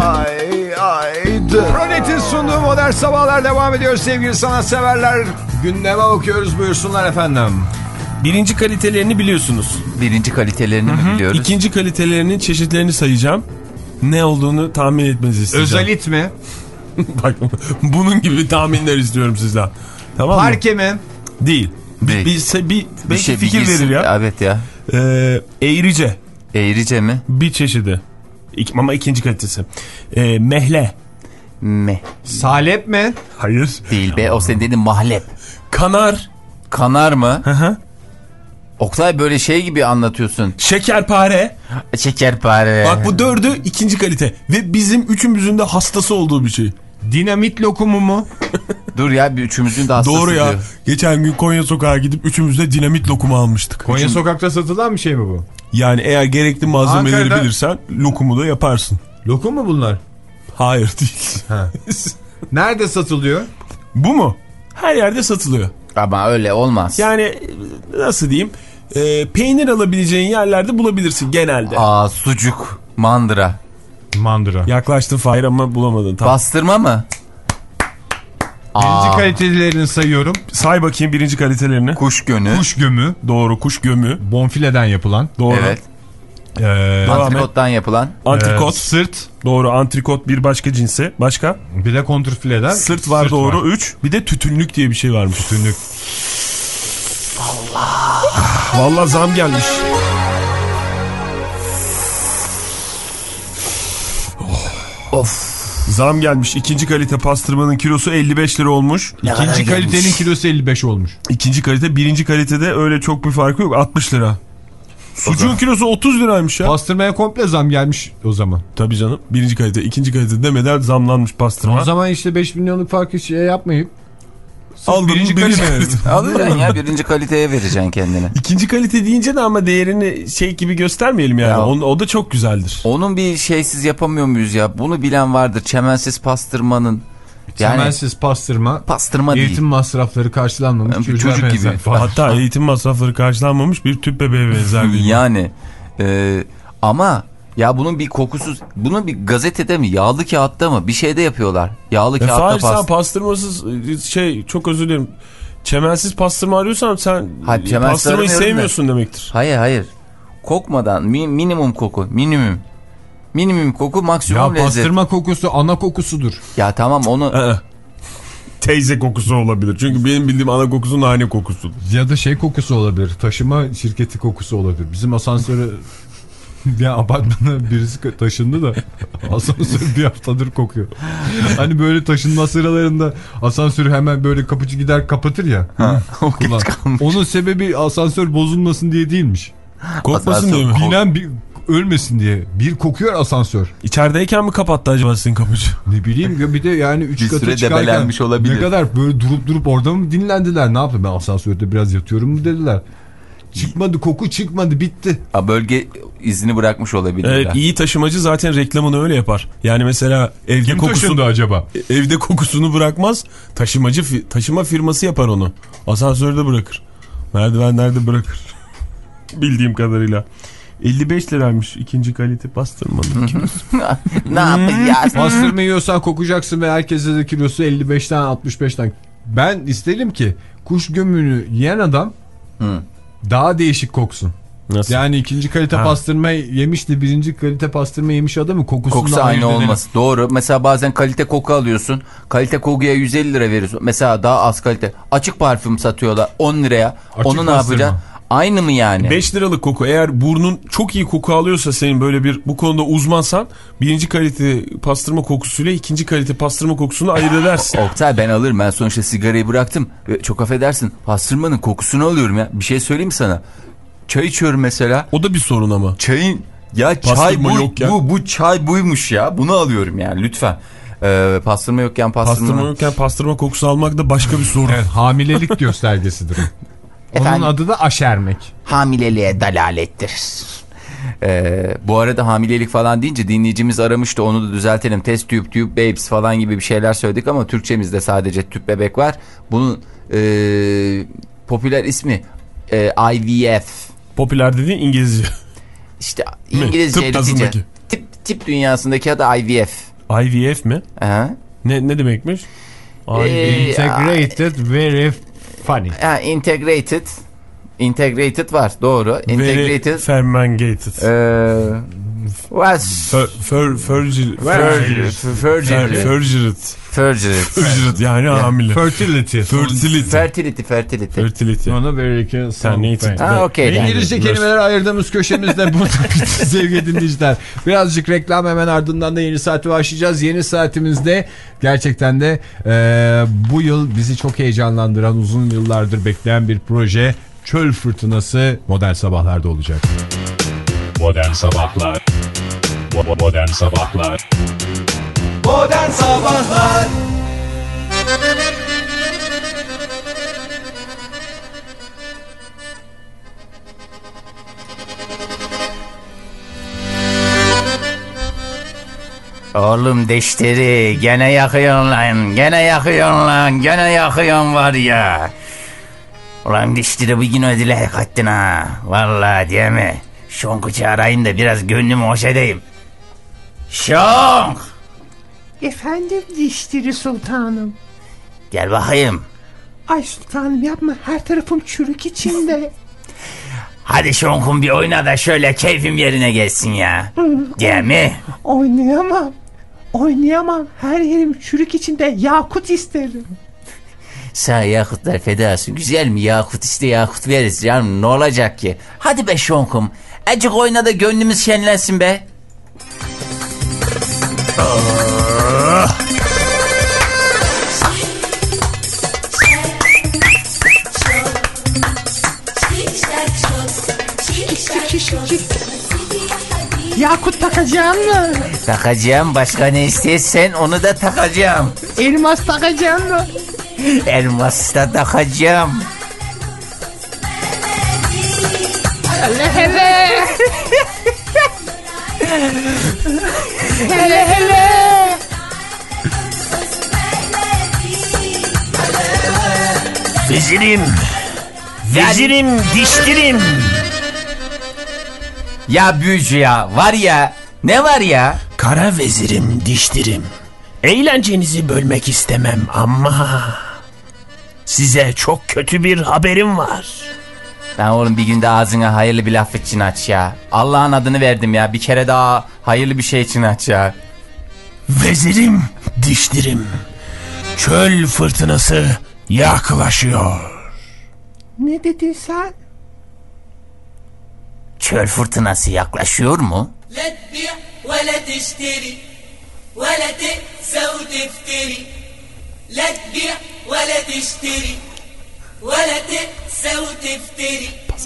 ay ay dın. Pronet'in sunduğu Modern Sabahlar devam ediyor sevgili sanatseverler. Gündeme bakıyoruz, buyursunlar efendim. Birinci kalitelerini biliyorsunuz. Birinci kalitelerini mi biliyoruz? İkinci kalitelerinin çeşitlerini sayacağım. Ne olduğunu tahmin etmenizi isteyeceğim. Özalit mi? Bak, bunun gibi tahminler istiyorum sizden. Tamam mı? Parke mi? Değil. Bir, bir, bir, bir şey, fikir verir ya. Evet ya. Ee, eğrice. Eğrice mi? Bir çeşidi. İk, ama ikinci kalitesi. Ee, mehle. Me. Salep mi? Hayır. Değil be, o senin dediğin mahlep. Kanar. Kanar mı? Hı hı. Oktay böyle şey gibi anlatıyorsun. Şekerpare. Şekerpare. Bak bu dördü ikinci kalite. Ve bizim üçümüzün de hastası olduğu bir şey. Dinamit lokumu mu? Dur ya, bir üçümüzün de hastası. Doğru ya. Diyor. Geçen gün Konya Sokağa gidip üçümüz de dinamit lokumu almıştık. Konya Üçün... Sokak'ta satılan bir şey mi bu? Yani eğer gerekli malzemeleri Ankara'da... bilirsen lokumu da yaparsın. Lokum mu bunlar? Hayır değil. Ha. Nerede satılıyor? Bu mu? Her yerde satılıyor. Ama öyle olmaz. Yani nasıl diyeyim? E, peynir alabileceğin yerlerde bulabilirsin genelde. Aa, sucuk, mandıra. Mandıra. Yaklaştın Fahir ama bulamadın. Tamam. Bastırma mı? Birinci Aa. kalitelerini sayıyorum. Say bakayım birinci kalitelerini. Kuş gönü. Kuş gömü. Doğru, kuş gömü. Bonfileden yapılan. Doğru. Evet. Ee, Antrikottan yapılan. Antrikot. Ee, sırt. Doğru, antrikot bir başka cinsi. Başka? Bir de kontrfileden. Sırt var, sırt doğru. üç. Bir de tütünlük diye bir şey varmış. Tütünlük. Allah. Vallahi zam gelmiş. Of. Zam gelmiş. İkinci kalite pastırmanın kilosu elli beş lira olmuş. Ne İkinci kalitenin gelmiş? Kilosu elli beş olmuş. İkinci kalite, birinci kalitede öyle çok bir farkı yok. altmış lira. Sucuğun kilosu otuz liraymış ya. Pastırmaya komple zam gelmiş o zaman. Tabii canım. Birinci kalite, ikinci kalite demeden zamlanmış pastırma. O zaman işte beş milyonluk farkı şey yapmayıp Al birinci kalite. Alacaksın ya, birinci kaliteye vereceksin kendini. İkinci kalite deyince de ama değerini şey gibi göstermeyelim yani. Ya, o, o da çok güzeldir. Onun bir şeysiz yapamıyor muyuz ya? Bunu bilen vardır. Çemensiz pastırmanın. Yani, Çemensiz pastırma. Pastırma eğitim değil. masrafları karşılanmamış. Bir çocuk gibi. Hatta eğitim masrafları karşılanmamış bir tüp bebeğe benzer. Yani e, ama ya bunun bir kokusuz, bunun bir gazetede mi, yağlı kağıtta mı bir şeyde yapıyorlar. Yağlı e kağıtta pastırma. Sen pastırmasız şey, çok özür dilerim. Çemensiz pastırma arıyorsan sen hayır, pastırmayı sevmiyorsun da demektir. Hayır hayır. Kokmadan mi, minimum koku, minimum. Minimum koku, maksimum ya lezzet. Ya pastırma kokusu ana kokusudur. Ya tamam onu... Teyze kokusu olabilir. Çünkü benim bildiğim ana kokusu nane kokusudur. Ya da şey kokusu olabilir. Taşıma şirketi kokusu olabilir. Bizim asansöre ya apartmana birisi taşındı da asansör bir haftadır kokuyor. Hani böyle taşınma sıralarında asansörü hemen böyle kapıcı gider kapatır ya. Ha, onun sebebi asansör bozulmasın diye değilmiş. Kokmasın diye mi? Binen bir ölmesin diye. Bir kokuyor asansör. İçerideyken mi kapattı acaba sizin kapıcı? Ne bileyim bir de yani üç katı çıkarken olabilir. Ne kadar böyle durup durup orada mı dinlendiler, ne yaptı, ben asansörde biraz yatıyorum mu dediler. Çıkmadı, koku çıkmadı, bitti. A, bölge izini bırakmış olabilirler. Evet, iyi taşımacı zaten reklamını öyle yapar. Yani mesela evde kim kokusunu acaba? Evde kokusunu bırakmaz. Taşımacı taşıma firması yapar onu. Asansörde bırakır. Merdivenlerde bırakır. Bildiğim kadarıyla. elli beş liraymış ikinci kalite pastırmanın kilosu. Ne yapacağız? Pastırma yiyorsan kokacaksın ve herkese de kilosu elli beşten altmış beşten. Ben isterim ki kuş gömünü yiyen adam Hı. daha değişik koksun. Nasıl? Yani ikinci kalite ha. pastırma yemişti, birinci kalite pastırma yemiş adamın kokusundan kokusu aynı olmaz. Doğru. Mesela bazen kalite koku alıyorsun. Kalite kokuya yüz elli lira veriyorsun. Mesela daha az kalite. Açık parfüm satıyorlar on liraya. Açık onu ne yapacaksın? Aynı mı yani? beş liralık koku. Eğer burnun çok iyi koku alıyorsa, senin böyle bir bu konuda uzmansan, birinci kalite pastırma kokusuyla ikinci kalite pastırma kokusunu ayırt edersin. Oktay, ben alırım. Ben sonuçta sigarayı bıraktım. Çok affedersin. Pastırmanın kokusunu alıyorum ya. Bir şey söyleyeyim mi sana? Çay içiyorum mesela. O da bir sorun ama. Çayın ya çay bu, yok ya. bu bu çay buymuş ya. Bunu alıyorum yani lütfen. Ee, pastırma yokken pastırma. Pastırma yokken pastırma kokusu almak da başka bir sorun. Evet, hamilelik göstergesidir. Efendim, onun adı da aşermek. Hamileliğe dalalettir. Ee, bu arada hamilelik falan deyince dinleyicimiz aramıştı, onu da düzeltelim. Test tube, tube babes falan gibi bir şeyler söyledik ama Türkçemizde sadece tüp bebek var. Bunun e, popüler ismi e, I V F. Popüler dediğin İngilizce. İşte İngilizce tıp, tip, tip dünyasındaki adı I V F. I V F mi? Aha. Ne, ne demekmiş? Ee, integrated very funny. Ha, integrated. Integrated var, doğru. Integrated. Very fermented. Eee was fermented. Fermented. Yani hamile. Fertility. Fertility. Fertility. Fertility. Fertility. Ona very fermented. Ha, okey. İngilizce kelimeler ayırdığımız köşemizde burada bitti sevgili dinleyiciler. Birazcık reklam, hemen ardından da yeni saati başlayacağız. Yeni saatimizde gerçekten de e, bu yıl bizi çok heyecanlandıran, uzun yıllardır bekleyen bir proje, Çöl Fırtınası Modern Sabahlar'da olacak. Modern Sabahlar. Modern Sabahlar. Modern Sabahlar. Oğlum deşteri, gene yakıyorsun lan, gene yakıyorsun lan, gene yakıyorsun var ya. Ulan deşteri bugün ödüle hakikaten ha. Vallahi değil mi? Şonk'u çağırayım da biraz gönlümü hoş edeyim. Şonk! Efendim deşteri sultanım. Gel bakayım. Ay sultanım yapma, her tarafım çürük içinde. Hadi Şonk'um bir oyna da şöyle keyfim yerine gelsin ya. Değil mi? Oynayamam. Oynayamam. Her yerim çürük içinde, yakut isterim. Sağ yakutlar fedası. Güzel mi? Yakut iste, yakut veririz canım. Ne olacak ki? Hadi be Şonk'um. Acık oyna da gönlümüz şenlensin be. Aa. Yakut takacağım mı? Takacağım, başka ne istersen onu da takacağım. Elmas takacağım mı? Elmas da takacağım. Hele hele. hele hele. Vezirim. Vezirim, diştirim. Ya büyücü ya, var ya, ne var ya? Kara vezirim, diştirim. Eğlencenizi bölmek istemem ama size çok kötü bir haberim var. Ben oğlum bir günde ağzına hayırlı bir laf için aç ya. Allah'ın adını verdim ya, bir kere daha hayırlı bir şey için aç ya. Vezirim, diştirim. Çöl fırtınası yaklaşıyor. Ne dedin sen? Çöl fırtınası yaklaşıyor mu? لا تبيع ولا تشتري ولا تقسى وتفتري لا تبيع ولا تشتري ولا تقسى وتفتري.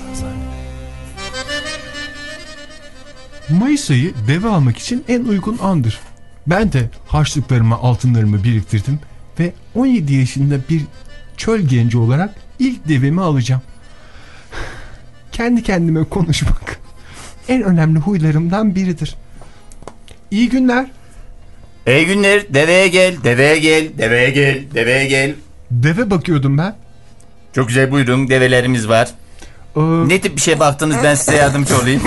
Mayıs ayı deve almak için en uygun andır. Ben de harçlıklarımı, altınlarımı biriktirdim ve on yedi yaşında bir çöl genci olarak ilk devemi alacağım. Kendi kendime konuşmak en önemli huylarımdan biridir. İyi günler. İyi günler, deveye gel, deveye gel, deveye gel, deveye gel. Deve bakıyordum ben. Çok güzel, buyurun, develerimiz var. Ee... Ne tip bir şey baktınız, ben size yardımcı olayım.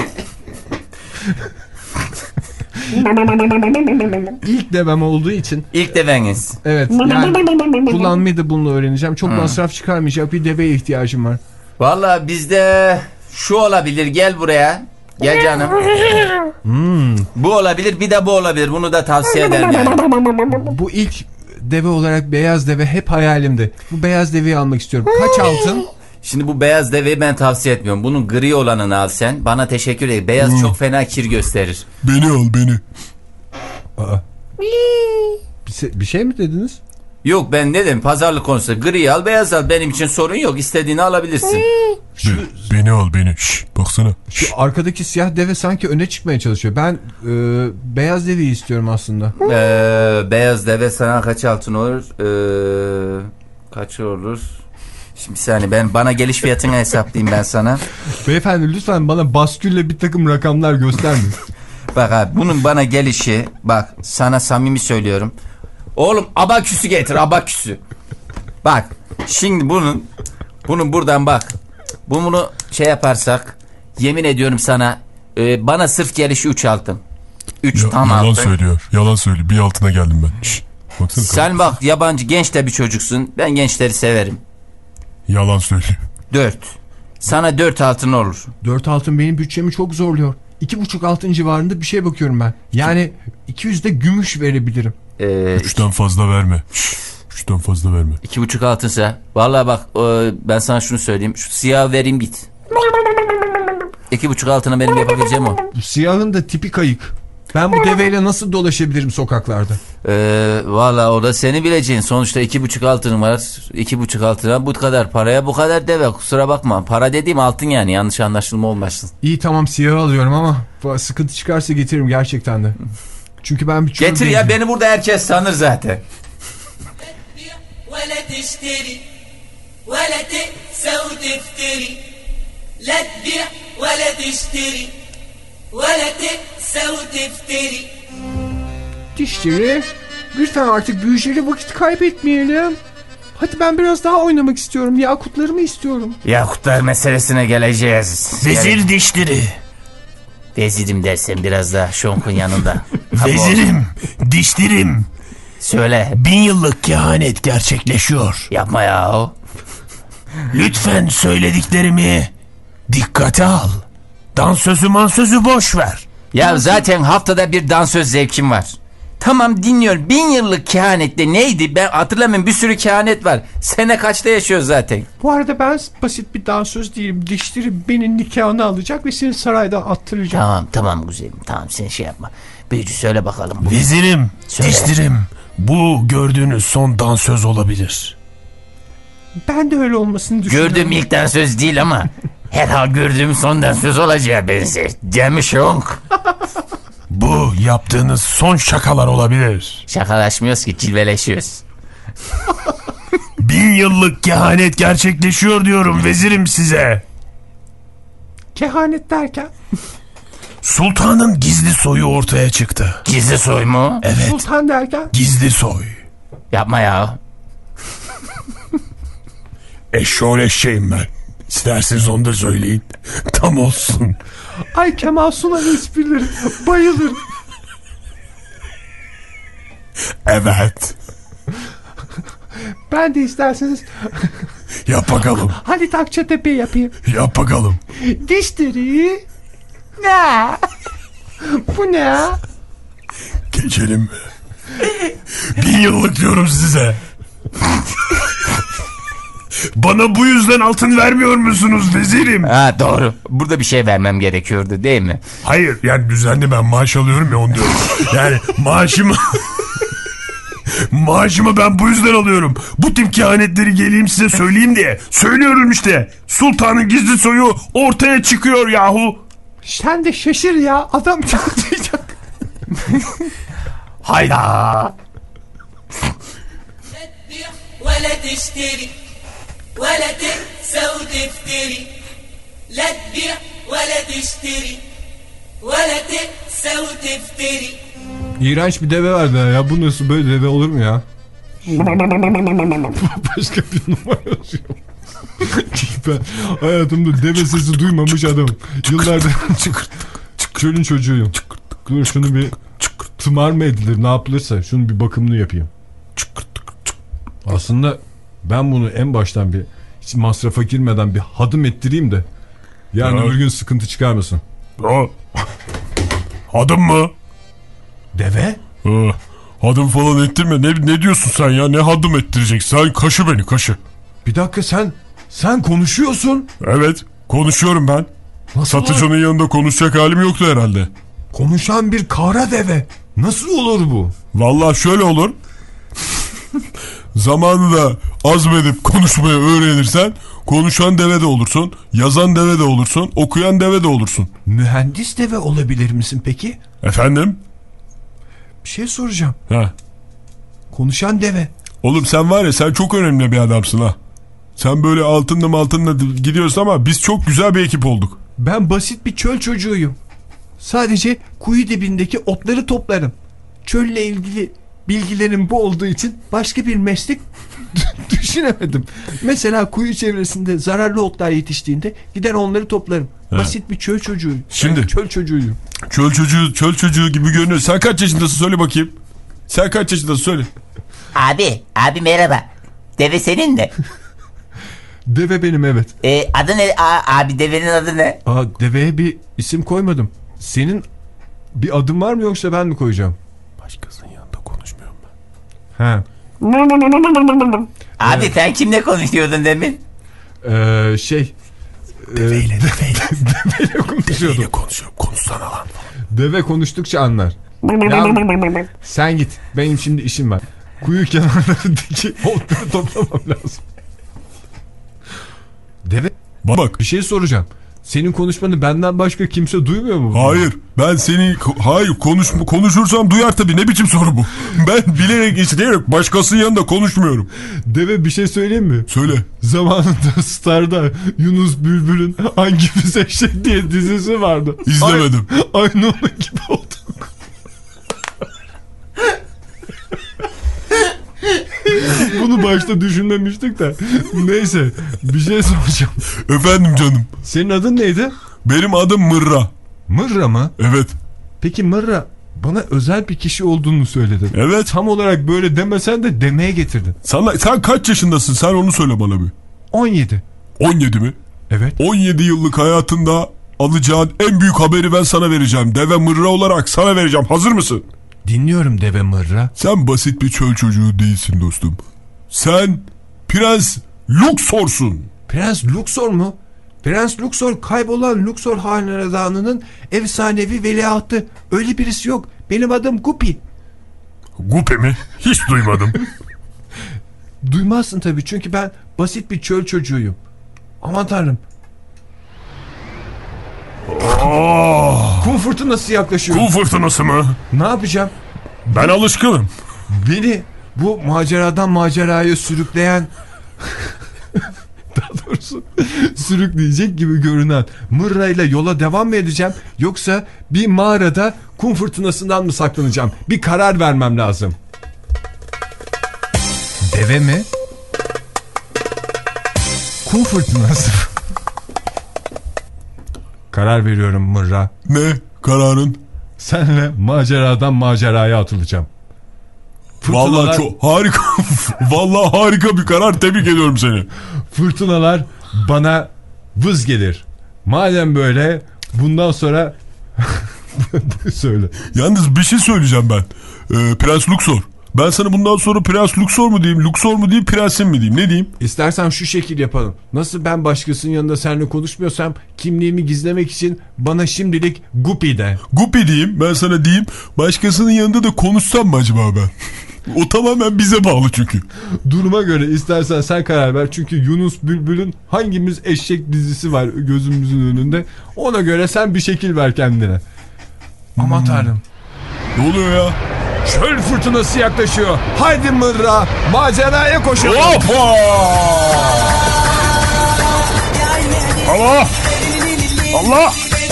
İlk devem olduğu için. İlk deveniz. Evet, yani kullanmayı da bununla öğreneceğim. Çok hmm. masraf çıkarmayacak bir deveye ihtiyacım var. Vallahi bizde şu olabilir, gel buraya. Gel canım. Hmm. Bu olabilir, bir de bu olabilir. Bunu da tavsiye ederim yani. Bu ilk deve olarak beyaz deve hep hayalimdi. Bu beyaz deveyi almak istiyorum. Kaç altın? Şimdi bu beyaz deveyi ben tavsiye etmiyorum. Bunun gri olanını al sen. Bana teşekkür ederim. Beyaz hmm. çok fena kir gösterir. Beni al, beni. Aa. Bir, şey, bir şey mi dediniz? Yok, ben ne dedim, pazarlık konusu. Gri al, beyaz al, benim için sorun yok. İstediğini alabilirsin. Şu, Be, beni al beni. Şş, baksana. Şu arkadaki siyah deve sanki öne çıkmaya çalışıyor. Ben e, beyaz deveyi istiyorum aslında. Ee, beyaz deve sana kaç altın olur? Ee, kaç olur? Şimdi bir saniye, ben bana geliş fiyatını hesaplayayım ben sana. Beyefendi lütfen bana baskülle bir takım rakamlar göstermeyin. Bak abi, bunun bana gelişi, bak sana samimi söylüyorum. Oğlum abaküsü getir, abaküsü. Bak şimdi bunun bunun buradan bak. Bunu şey yaparsak yemin ediyorum sana e, bana sırf gelişi üç altın. üç ya, tam yalan altın. Yalan söylüyor. Yalan söylüyor. Bir altına geldim ben. Şş, baksana, sen kalın. Bak yabancı genç de bir çocuksun. Ben gençleri severim. Yalan söylüyor. dört. Sana dört altın olur. dört altın benim bütçemi çok zorluyor. iki buçuk altın civarında bir şey bakıyorum ben. Yani iki yüz de gümüş verebilirim. Ee, Üçten fazla verme. Üçten fazla verme. İki buçuk altınsa. Vallahi bak ben sana şunu söyleyeyim. Şu siyah vereyim git. İki buçuk altına benim yapabileceğim o. Bu siyahın da tipi kayık. Ben bu deveyle nasıl dolaşabilirim sokaklarda? Ee, Valla o da seni bileceğin. Sonuçta iki buçuk altın var. İki buçuk altına bu kadar paraya bu kadar deve. Kusura bakma. Para dediğim altın yani. Yanlış anlaşılma olmasın. İyi tamam, siyahı alıyorum ama sıkıntı çıkarsa getiririm gerçekten de. Çünkü ben bir çöl getir ya, beni burada herkes sanır zaten. Dişleri, lütfen artık büyücüyle vakit kaybetmeyelim. Hadi ben biraz daha oynamak istiyorum. Yakutlarımı istiyorum. Yakutlar meselesine geleceğiz. Vezir dişleri. Vezirim dersen biraz daha Şonk'un yanında. Vezirim, dişlerim. Söyle. Bin yıllık kehanet gerçekleşiyor. Yapma ya. Lütfen söylediklerimi dikkate al. Dansözü mansözü boş ver. Ya zaten haftada bir dansöz zevkim var. Tamam dinliyorum. Bin yıllık kehanette neydi? Ben hatırlamıyorum. Bir sürü kehanet var. Sene kaçta yaşıyor zaten? Bu arada ben basit bir dansöz değilim. Dişleri benim nikahını alacak ve seni saraydan attıracak. Tamam tamam güzelim. Tamam sen şey yapma. Büyücü söyle bakalım. Bunu. Vezirim, söyle. Dişlerim. Bu gördüğünüz son dansöz olabilir. Ben de öyle olmasını düşünüyorum. Gördüğüm ilk dansöz değil ama herhal gördüğüm son dansöz olacağı benzer. Demiş Şonk. Bu yaptığınız son şakalar olabilir. Şakalaşmıyoruz ki, cilveleşiyoruz. Bin yıllık kehanet gerçekleşiyor diyorum vezirim size. Kehanet derken? Sultanın gizli soyu ortaya çıktı. Gizli soy mu? Evet. Sultan derken? Gizli soy. Yapma ya. Eşşoğlu eşeğim ben. İsterseniz onu da söyleyin. Tam olsun. Ay Kemal Sunal esprileri. Bayılırım. Evet. Ben de isterseniz... Yap bakalım. Halit Akçatepe yapayım. Yap bakalım. Dişleri... Ne? Bu ne? Geçelim mi? Bin yıllık diyorum size. Bana bu yüzden altın vermiyor musunuz vezirim? Ha doğru. Burada bir şey vermem gerekiyordu değil mi? Hayır yani düzenli ben maaş alıyorum ya onu diyorum. Yani maaşımı... Maaşımı ben bu yüzden alıyorum. Bu tip kehanetleri geleyim size söyleyeyim diye. Söylüyorum işte. Sultanın gizli soyu ortaya çıkıyor yahu. Sen de şaşır ya. Adam çatlayacak. Hayda. ولا تشتري ولا تنسى وتفتري لا تبيع ولا تشتري ولا تنسى وتفتري. İğrenç bir deve vardı ya. Bu nasıl, böyle deve olur mu ya? Başka bir numara yazıyor. Ben hayatımda deve sesi duymamış adamım. Yıllardır çölün çocuğuyum. Dur şunu bir tımar mı edilir, ne yapılırsa şunun bir bakımını yapayım. Aslında ben bunu en baştan bir hiç masrafa girmeden bir hadım ettireyim de yani öbür gün sıkıntı çıkarmasın. Hadım mı? Deve? Ha, hadım falan ettirme. Ne, ne diyorsun sen ya? Ne hadım ettireceksin? Sen kaşı beni kaşı. Bir dakika, sen sen konuşuyorsun. Evet konuşuyorum ben. Nasıl Satıcının var? Yanında konuşacak halim yoktu herhalde. Konuşan bir kara deve. Nasıl olur bu? Vallahi şöyle olur. Zamanında azmedip konuşmayı öğrenirsen konuşan deve de olursun, yazan deve de olursun, okuyan deve de olursun. Mühendis deve olabilir misin peki? Efendim? Bir şey soracağım. Ha. Konuşan deve. Oğlum sen var ya, sen çok önemli bir adamsın ha. Sen böyle altınla altınla gidiyorsun ama biz çok güzel bir ekip olduk. Ben basit bir çöl çocuğuyum. Sadece kuyu dibindeki otları toplarım. Çölle ilgili bilgilerim bu olduğu için başka bir meslek düşünemedim. Mesela kuyu çevresinde zararlı otlar yetiştiğinde gider onları toplarım. Evet. Basit bir çöl çocuğuyum. Şimdi ben çöl çocuğuyum. Çöl çocuğu, çöl çocuğu gibi görünüyor. Sen kaç yaşındasın söyle bakayım. Sen kaç yaşındasın söyle. Abi, abi merhaba. Deve senin de. Deve benim, evet. E, adı ne? A, abi devenin adı ne? Aa, deveye bir isim koymadım. Senin bir adın var mı yoksa ben mi koyacağım? Başkasının yanında konuşmuyorum ben. He. Abi evet. Sen kimle konuşuyordun demin? Ee, şey. Deveyle, e, deveyle. Deveyle konuşuyordum. Deveyle konuşuyorum. Konuşsana lan. Deve konuştukça anlar. Ya, sen git. Benim şimdi işim var. Kuyu kenarlarındaki otları toplamam lazım. Deve. Bak. Bir şey soracağım. Senin konuşmanı benden başka kimse duymuyor mu? Hayır. Ben seni hayır konuş konuşursam duyar tabii. Ne biçim soru bu? Ben bilerek isteyerek başkasının yanında konuşmuyorum. Deve, bir şey söyleyeyim mi? Söyle. Zamanında Star'da Yunus Bülbül'ün Hangimiz Eşek diye dizisi vardı. İzlemedim. Ay, aynı onun gibi olduk. Bunu başta düşünmemiştik de. Neyse, bir şey soracağım. Efendim canım. Senin adın neydi? Benim adım Mırra. Mırra mı? Evet. Peki Mırra, bana özel bir kişi olduğunu söyledin. Evet. Tam olarak böyle demesen de demeye getirdin. Sana, sen kaç yaşındasın? Sen onu söyle bana bir. on yedi. on yedi mi? Evet. on yedi yıllık hayatında alacağın en büyük haberi ben sana vereceğim. Deve Mırra olarak sana vereceğim. Hazır mısın? Dinliyorum Deve Mırra. Sen basit bir çöl çocuğu değilsin dostum. Sen Prens Luxor'sun. Prens Luxor mu? Prens Luxor kaybolan Luxor hanedanının efsanevi veliahtı. Öyle birisi yok. Benim adım Guppy. Guppy mi? Hiç duymadım. Duymazsın tabii, çünkü ben basit bir çöl çocuğuyum. Aman tanrım. Oh. Kum fırtınası yaklaşıyor. Kum fırtınası mı? Ne yapacağım? Ben alışkınım. Beni bu maceradan maceraya sürükleyen daha doğrusu sürükleyecek gibi görünen mırrayla yola devam mı edeceğim, yoksa bir mağarada kum fırtınasından mı saklanacağım? Bir karar vermem lazım. Deve mi? Kum fırtınası. Karar veriyorum mırra. Ne kararın? Senle maceradan maceraya atılacağım. Fırtınalar... Vallahi çok harika. Vallahi harika bir karar. Tebrik ediyorum seni. Fırtınalar bana vız gelir. Madem böyle, bundan sonra söyle. Yalnız bir şey söyleyeceğim ben. Ee, Prens Luxor. Ben sana bundan sonra Prens Luxor mu diyeyim, Luxor mu diyeyim, Prensim mi diyeyim, ne diyeyim? İstersen şu şekil yapalım. Nasıl ben başkasının yanında seninle konuşmuyorsam, kimliğimi gizlemek için bana şimdilik Guppy de. Guppy diyeyim, ben sana diyeyim. Başkasının yanında da konuşsam mı acaba ben? O tamamen bize bağlı çünkü. Duruma göre istersen sen karar ver. Çünkü Yunus Bülbül'ün hangimiz eşek dizisi var gözümüzün önünde. Ona göre sen bir şekil ver kendine. Hmm. Aman tanrım. Ne oluyor ya? Çöl fırtınası yaklaşıyor. Haydi mırra, maceraya koşalım. Hoppa! Allah! Allah!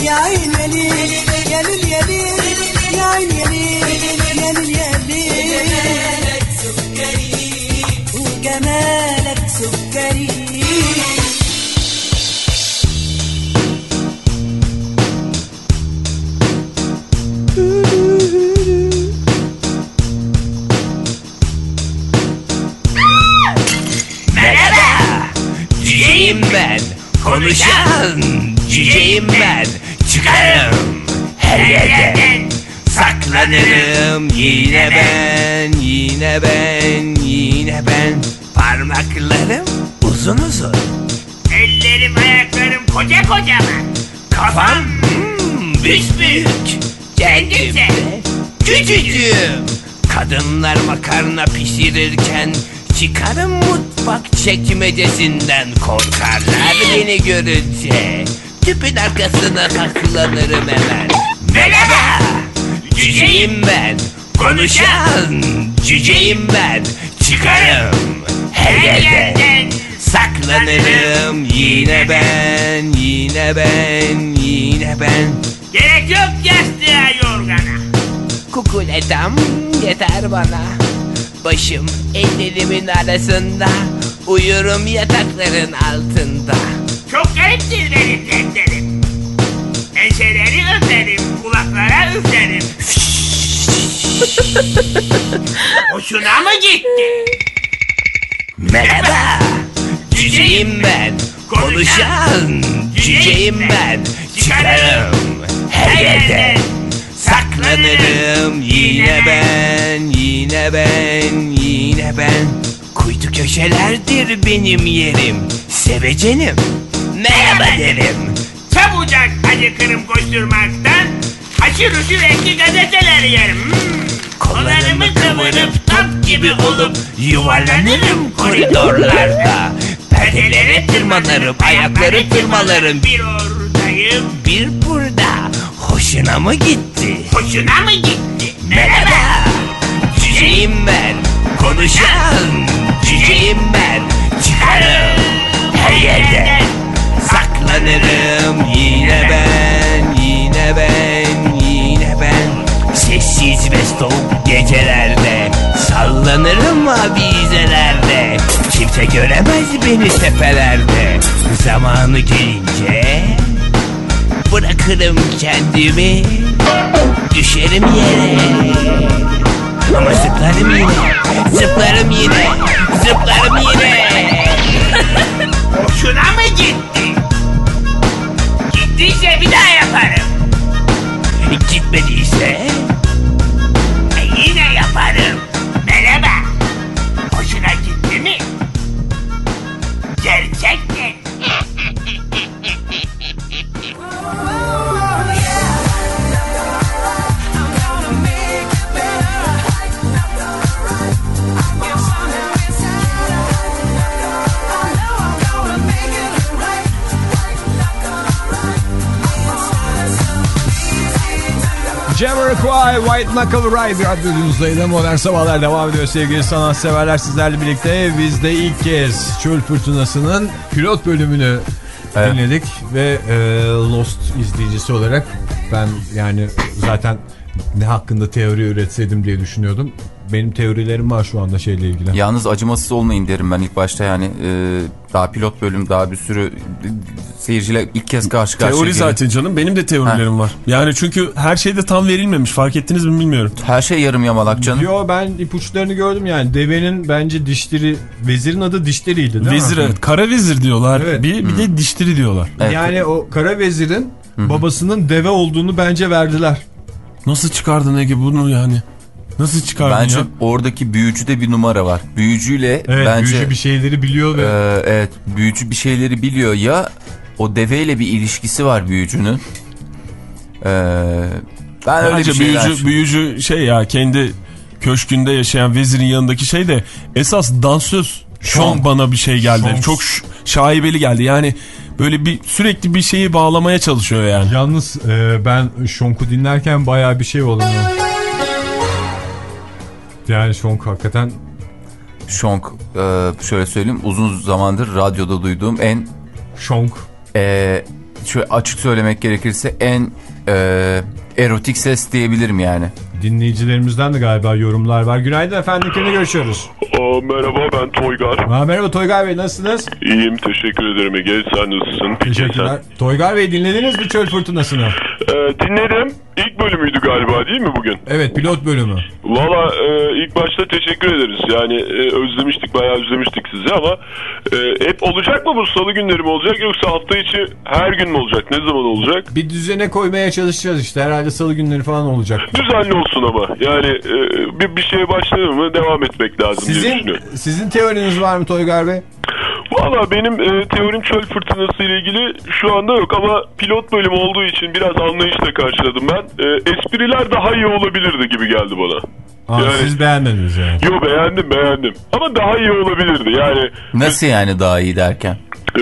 Cüceyim ben, konuşan cüceyim ben. Çıkarım her yerden, saklanırım yine ben, yine ben, yine ben. Parmaklarım uzun uzun, ellerim ayaklarım koca kocaman. Kafam hmm, büyük, kendim de küçücüğüm. Kadınlar makarna pişirirken çıkarım mutfak çekmecesinden, korkarlar beni görünce. Tüpün arkasına saklanırım hemen. Merhaba, cüceyim ben, konuşan cüceyim ben. Çıkarım her yerden, saklanırım yine ben, yine ben, yine ben. Gerek yok yastığa yorgana, kukuletam yeter bana. Başım ellerimin arasında, uyurum yatakların altında. Çok gariptir benim dertlerim. Enseleri öperim, kulaklara üflerim. Hoşuna mı gitti? Merhaba, cüceyim ben, konuşan cüceyim ben. Çıkarım her yerden, saklanırım yine ben, yine ben, yine ben. Kuytu köşelerdir benim yerim, sevecenim, merhaba derim. Çabucak acıkırım koşturmaktan, haşır uşur renkli gazeteler yerim. Hmm. Kollarımı kıvırıp top gibi olup yuvarlanırım koridorlarda. Perdelere tırmanırım, ayakları tırmalarım. Bir oradayım, bir burada. Hoşuna mı gitti? Hoşuna mı gitti? Merhaba, cüceyim ben, konuşan cüceyim ben. Çıkarım her yerden, saklanırım yine ben, yine ben, yine ben. Sessiz ve soğuk gecelerde sallanırım avizelerde. Kimse göremez beni tepelerde. Zamanı gelince bırakırım kendimi, düşerim yere. Ama zıplarım yine, zıplarım yine, zıplarım yine. Hoşuna mı gitti? Gittiyse bir daha yaparım. Gitmediyse yine yaparım. Merhaba, hoşuna gitti mi? Gerçekten. Jamiroquai, White Knuckle Ride radyonuzdaydı. Modern Sabahlar devam ediyor sevgili sanatseverler, sizlerle birlikte. Biz de ilk kez Çöl Fırtınası'nın pilot bölümünü evet. dinledik ve e, Lost izleyicisi olarak ben yani zaten ne hakkında teori üretseydim diye düşünüyordum. Benim teorilerim var şu anda şeyle ilgili. Yalnız acımasız olmayın derim ben ilk başta yani. E, daha pilot bölüm, daha bir sürü seyirciyle ilk kez karşı karşıya Teori gelin. zaten canım, benim de teorilerim ha. var. Yani çünkü her şey de tam verilmemiş, fark ettiniz mi bilmiyorum. Her şey yarım yamalak canım. Yo, ben ipuçlarını gördüm yani. Devenin bence dişleri, vezirin adı dişleriydi değil vezir, mi? Evet, kara vezir diyorlar. Evet. Bir, bir hmm. de dişleri diyorlar. Evet. Yani o kara vezirin hmm. babasının deve olduğunu bence verdiler. Nasıl çıkardın Ege bunu yani? Nasıl çıkardın bence ya? Oradaki büyücüde bir numara var. Büyücüyle evet, bence... büyücü bir şeyleri biliyor ve... E, evet, büyücü bir şeyleri biliyor ya, o deveyle bir ilişkisi var büyücünün. E, ben öyle bence bir şeyler... büyücü, büyücü şey ya, kendi köşkünde yaşayan vezirin yanındaki şey de esas dansöz. Şong bana bir şey geldi. Şong. Çok şaibeli geldi yani. Böyle bir sürekli bir şeyi bağlamaya çalışıyor yani. Yalnız e, ben Şong'u dinlerken bayağı bir şey oldu. Yani Şong hakikaten... Şong e, şöyle söyleyeyim, uzun zamandır radyoda duyduğum en... Şong. E, şöyle açık söylemek gerekirse en e, erotik ses diyebilirim yani. Dinleyicilerimizden de galiba yorumlar var. Günaydın efendim, kimle görüşüyoruz? Aa, merhaba, ben Toygar. Aa, merhaba Toygar Bey, nasılsınız? İyiyim, teşekkür ederim Ege, sen nasılsın? Teşekkürler. Sen... Toygar Bey, dinlediniz mi Çöl Fırtınası'nı? Ee, dinledim. İlk bölümüydü galiba değil mi bugün? Evet, pilot bölümü. Valla e, ilk başta teşekkür ederiz. Yani e, özlemiştik, bayağı özlemiştik sizi ama e, hep olacak mı bu, salı günleri mi olacak yoksa hafta içi her gün mü olacak? Ne zaman olacak? Bir düzene koymaya çalışacağız işte, herhalde salı günleri falan olacak. Düzenli olsun ama yani e, bir, bir şeye başladı mı devam etmek lazım sizin, diye düşünüyorum. Sizin teoriniz var mı Toygar Bey? Valla benim e, teorim Çöl Fırtınası ile ilgili şu anda yok ama pilot bölümü olduğu için biraz anlayışla karşıladım ben. E, espriler daha iyi olabilirdi gibi geldi bana. Aa, yani, siz beğenmediniz yani. Yo, beğendim beğendim ama daha iyi olabilirdi yani. Nasıl yani daha iyi derken? Ee,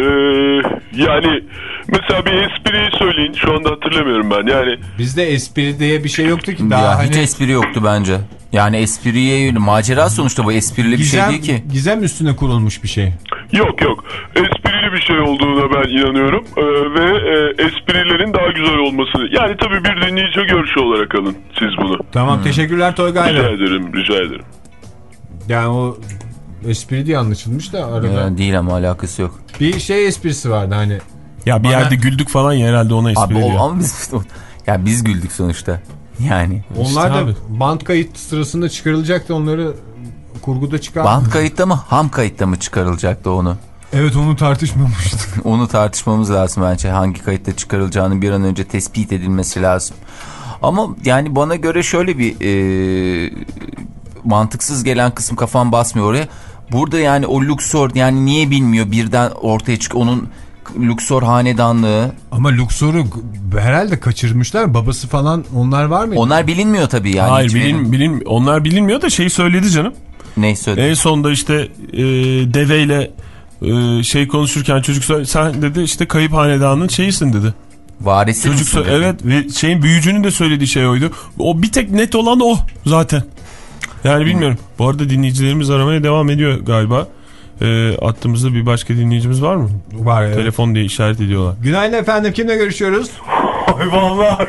yani mesela bir espriyi söyleyin, şu anda hatırlamıyorum ben yani. Bizde espri diye bir şey yoktu ki. Daha ya hani... hiç espri yoktu bence. Yani espriye macera sonuçta, bu esprili gizem, bir şey değil ki. Gizem üstüne kurulmuş bir şey. Yok yok, esprili bir şey olduğuna ben inanıyorum ee, ve e, esprilerin daha güzel olması. Yani tabii bir dinleyici görüşü olarak alın siz bunu. Tamam, hmm. teşekkürler Toygar Bey. Rica ederim, rica ederim. Yani o espri diye anlaşılmış da arada. Yani değil ama alakası yok. Bir şey esprisi vardı hani. Ya bir bana... yerde güldük falan ya, herhalde ona espri abi, diyor. Ama biz, ya biz güldük sonuçta. Yani. Onlar işte da abi. Band kayıt sırasında çıkarılacaktı, onları kurguda çıkar. Band kayıtta mı, ham kayıtta mı çıkarılacaktı onu? Evet, onu tartışmamıştık. Onu tartışmamız lazım bence. Hangi kayıtta çıkarılacağının bir an önce tespit edilmesi lazım. Ama yani bana göre şöyle bir e, mantıksız gelen kısım, kafam basmıyor oraya. Burada yani o Luxor yani niye bilmiyor birden ortaya çık onun Luxor hanedanlığı. Ama Luxor'u herhalde kaçırmışlar, babası falan, onlar var mı? Onlar bilinmiyor tabii yani. Hayır, bilin, bilin, onlar bilinmiyor da şey söyledi canım. Ne söyledi? En sonunda işte e, deveyle e, şey konuşurken çocuk söyledi, sen dedi işte kayıp hanedanın şeyisin dedi. Varisi çocuk misin dedi? Evet, ve şeyin büyücünün de söylediği şey oydu. O bir tek net olan o zaten. Yani bilmiyorum. Hmm. Bu arada dinleyicilerimiz aramaya devam ediyor galiba. E, attığımızda bir başka dinleyicimiz var mı? Var ya. Telefon diye işaret ediyorlar. Günaydın efendim, kimle görüşüyoruz? Hayvanlar.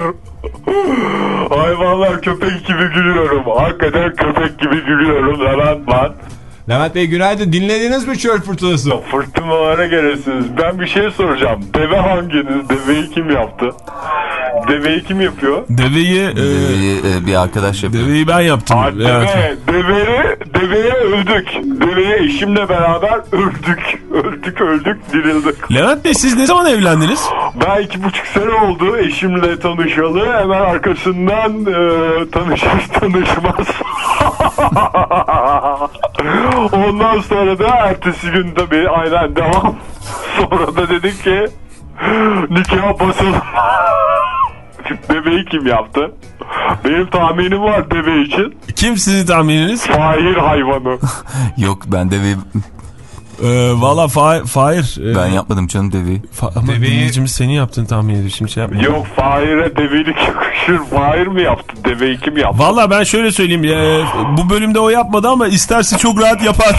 Hayvanlar, köpek gibi gülüyorum. Hakikaten köpek gibi gülüyorum. Levent ben. Levent Bey günaydın. Dinlediniz mi Çöl Fırtınası? Fırtınalara gelirsiniz. Ben bir şey soracağım. Deve hanginiz? Deveyi kim yaptı? Deveyi kim yapıyor? Deveyi, e, deveyi e, bir arkadaş yapıyor. Deveyi ben yaptım. Aa, deve, deveyi, deveye öldük. Deveye eşimle beraber öldük. Öldük öldük dirildik. Levent Bey, siz ne zaman evlendiniz? Ben iki buçuk sene oldu eşimle tanışalı. Hemen arkasından e, tanışır tanışmaz. Ondan sonra da ertesi gün tabii aynen devam. Sonra da dedik ki nikah basalım. Deveyi kim yaptı? Benim tahminim var deve için. Kim sizin tahmininiz? Fahir hayvanı. Yok, ben deve... Ee, Valla Fahir... Fahir e, Ben yapmadım canım deveyi. Fa ama Deveyi- dinleyicimiz senin yaptığını tahmin ediyor. Şimdi şey yapma. Yok Fahir'e develik yakışır. Fahir mi yaptı? Deveyi kim yaptı? Valla ben şöyle söyleyeyim. E, bu bölümde o yapmadı ama isterse çok rahat yapar.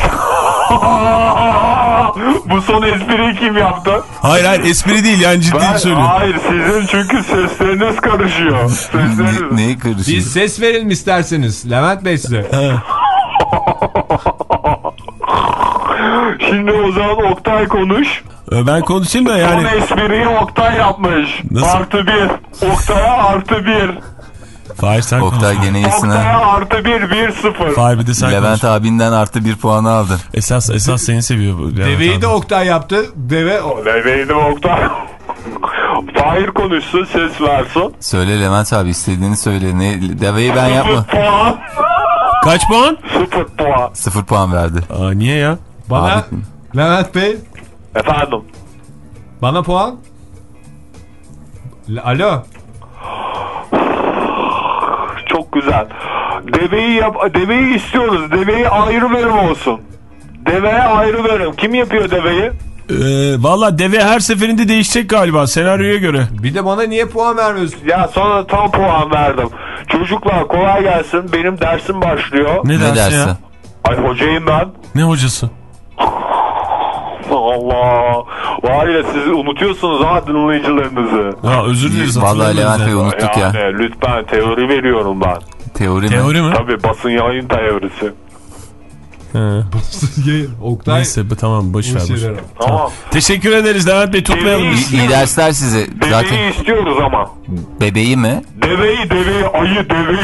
Bu son espriyi kim yaptı? Hayır hayır espri değil yani ciddi Ben, söylüyorum. hayır sizin çünkü sesleriniz karışıyor. Sesleriniz. Ne, neye karışıyor? Biz ses verelim isterseniz. Levent Bey size. Şimdi o zaman Oktay konuş. Ee, ben konuşayım da yani. Son espriyi Oktay yapmış. Nasıl? Artı bir. Oktay'a artı bir. Fahir sen Oktay konuş. gene iyisin Oktay'a ha. artı bir. Bir sıfır. Fahir bir de sen Levent konuş. abinden artı bir puanı aldın. Esas, esas seni seviyor. bu Levent Deveyi abi. de Oktay yaptı. Deve o. Deveyi de Oktay. Fahir konuşsun, ses versin. Söyle Levent abi, istediğini söyle. Ne, deveyi ben yapma. Sıfır puan. Kaç puan? Sıfır puan. Sıfır puan verdi. Aa, niye ya? Bana Abi- Levent Bey Efendim. bana puan. L- Alo. Çok güzel. Deveyi yap, deveyi istiyoruz. Deveyi ayrı bölüm olsun. Deveye ayrı bölüm. Kim yapıyor deveyi? Ee, Valla deve her seferinde değişecek galiba senaryoya göre. Bir de bana niye puan vermiyorsun? Ya sonra tam puan verdim. Çocuklar kolay gelsin. Benim dersim başlıyor. Ne, Ne dersin dersin? ya? Ay hocayım ben. Ne hocası? Allah. Var ya siz unutuyorsunuz ha dinleyicilerinizi. Ya özür dileriz. Vallahi hatırlamıyoruz Levent yani. Bey unuttuk ya. Yani lütfen teori veriyorum ben. Teori mi? Teori mi? Tabii basın yayın teorisi. He. Oktay. Neyse be, tamam boş ver. boş ver. Tamam. Teşekkür ederiz Levent Bey, tutmayalım. Deveyi, İyi, iyi dersler size. deveyi Zaten istiyoruz ama. bebeği mi? Deveyi deveyi ayı deveyi.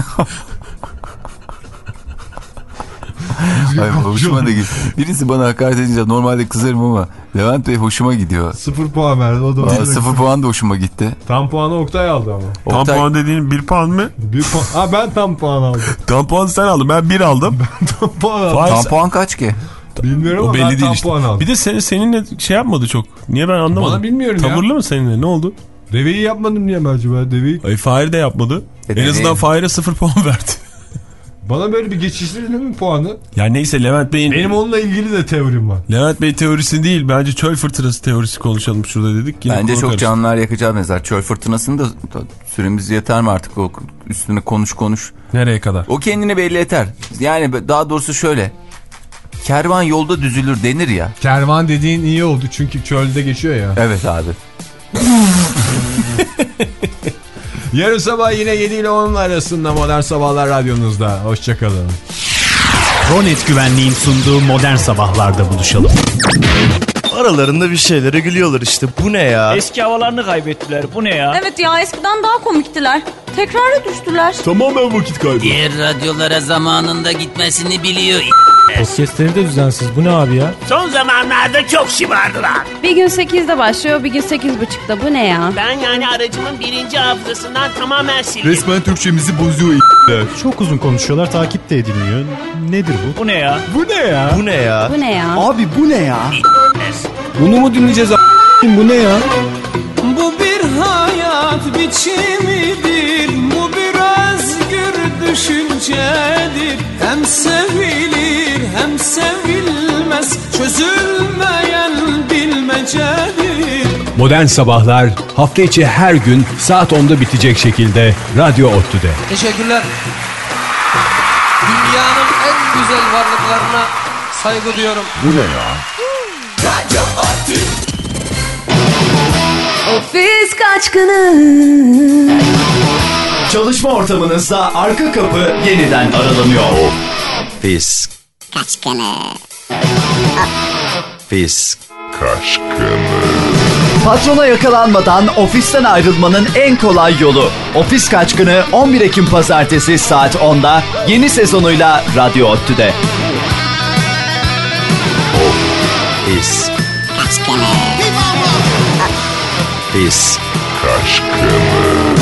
Ay, hoşuma da gidiyor. Birisi bana hakaret edince normalde kızarım ama Levent Bey hoşuma gidiyor. Sıfır puan verdi. O da Aa, sıfır puan da hoşuma gitti. Tam puanı Oktay aldı ama. Tam Oktay- puan dediğin bir puan mı? Bir puan. Ha ben tam puan aldım. Tam puan sen aldın, ben bir aldım. Tam puan aldım. Fahir, Tam sen- puan kaç ki? Bilmiyorum o ama belli ben değil tam işte. puan aldım. Bir de seni, seninle şey yapmadı çok. Niye ben anlamadım. Bana bilmiyorum ya. Tavırlı mı seninle, ne oldu? Deveyi yapmadım diye mi acaba? Deveyi. Ay Fahir de yapmadı. E, en deveyi- azından Fahir'e sıfır puan verdi. Bana böyle bir geçiştirdin mi puanı? Ya neyse Levent Bey'in... Benim onunla ilgili de teorim var. Levent Bey teorisi değil, bence çöl fırtınası teorisi konuşalım şurada dedik. Yine Bence konu çok karıştı. canlılar yakacağız mezar. Çöl fırtınasını da süremiz yeter mi artık, o üstüne konuş konuş. Nereye kadar? O kendini belli yeter. Yani daha doğrusu şöyle. Kervan yolda düzülür denir ya. Kervan dediğin iyi oldu çünkü çölde geçiyor ya. Evet abi. Yarın sabah yine yedi ile on arasında Modern Sabahlar radyonuzda. Hoşçakalın. Ronet Güvenliğin sunduğu Modern Sabahlar'da buluşalım. Aralarında bir şeylere gülüyorlar işte. Bu ne ya? Eski havalarını kaybettiler. Bu ne ya? Evet ya, eskiden daha komiktiler. Tekrara düştüler. Tamamen vakit kaybı. Diğer radyolara zamanında gitmesini biliyor. Podcastleri de düzensiz. Bu ne abi ya? Son zamanlarda çok şımardılar. Bir gün sekizde başlıyor, bir gün sekiz buçukta. Bu ne ya? Ben yani aracımın birinci hafızasından tamamen sildim. Resmen Türkçemizi bozuyor. Çok uzun konuşuyorlar, takip de edilmiyor. Nedir bu? Bu ne ya? Bu ne ya? Bu ne ya? Bu ne ya? Abi bu ne ya? Bunu mu dinleyeceğiz a**? Bu ne ya? Bu bir hayat biçimidir. Bu bir özgür düşüncedir. Hem sevilir hem sevilmez. Çözülmeyen bilmecedir. Modern Sabahlar hafta içi her gün saat onda bitecek şekilde Radyo ODTÜ'de. Teşekkürler. Dünyanın en güzel varlıklarına saygı duyuyorum. Bu ne ya? Ofis kaçkını. Çalışma ortamınızda arka kapı yeniden aralanıyor. Fisk. Kaçkını. Fisk. Patrona yakalanmadan ofisten ayrılmanın en kolay yolu. Ofis Kaçkını on bir Ekim Pazartesi saat onda yeni sezonuyla Radyo ODTÜ'de. Fisk. Kaçkını. Fisk. Kaçkını.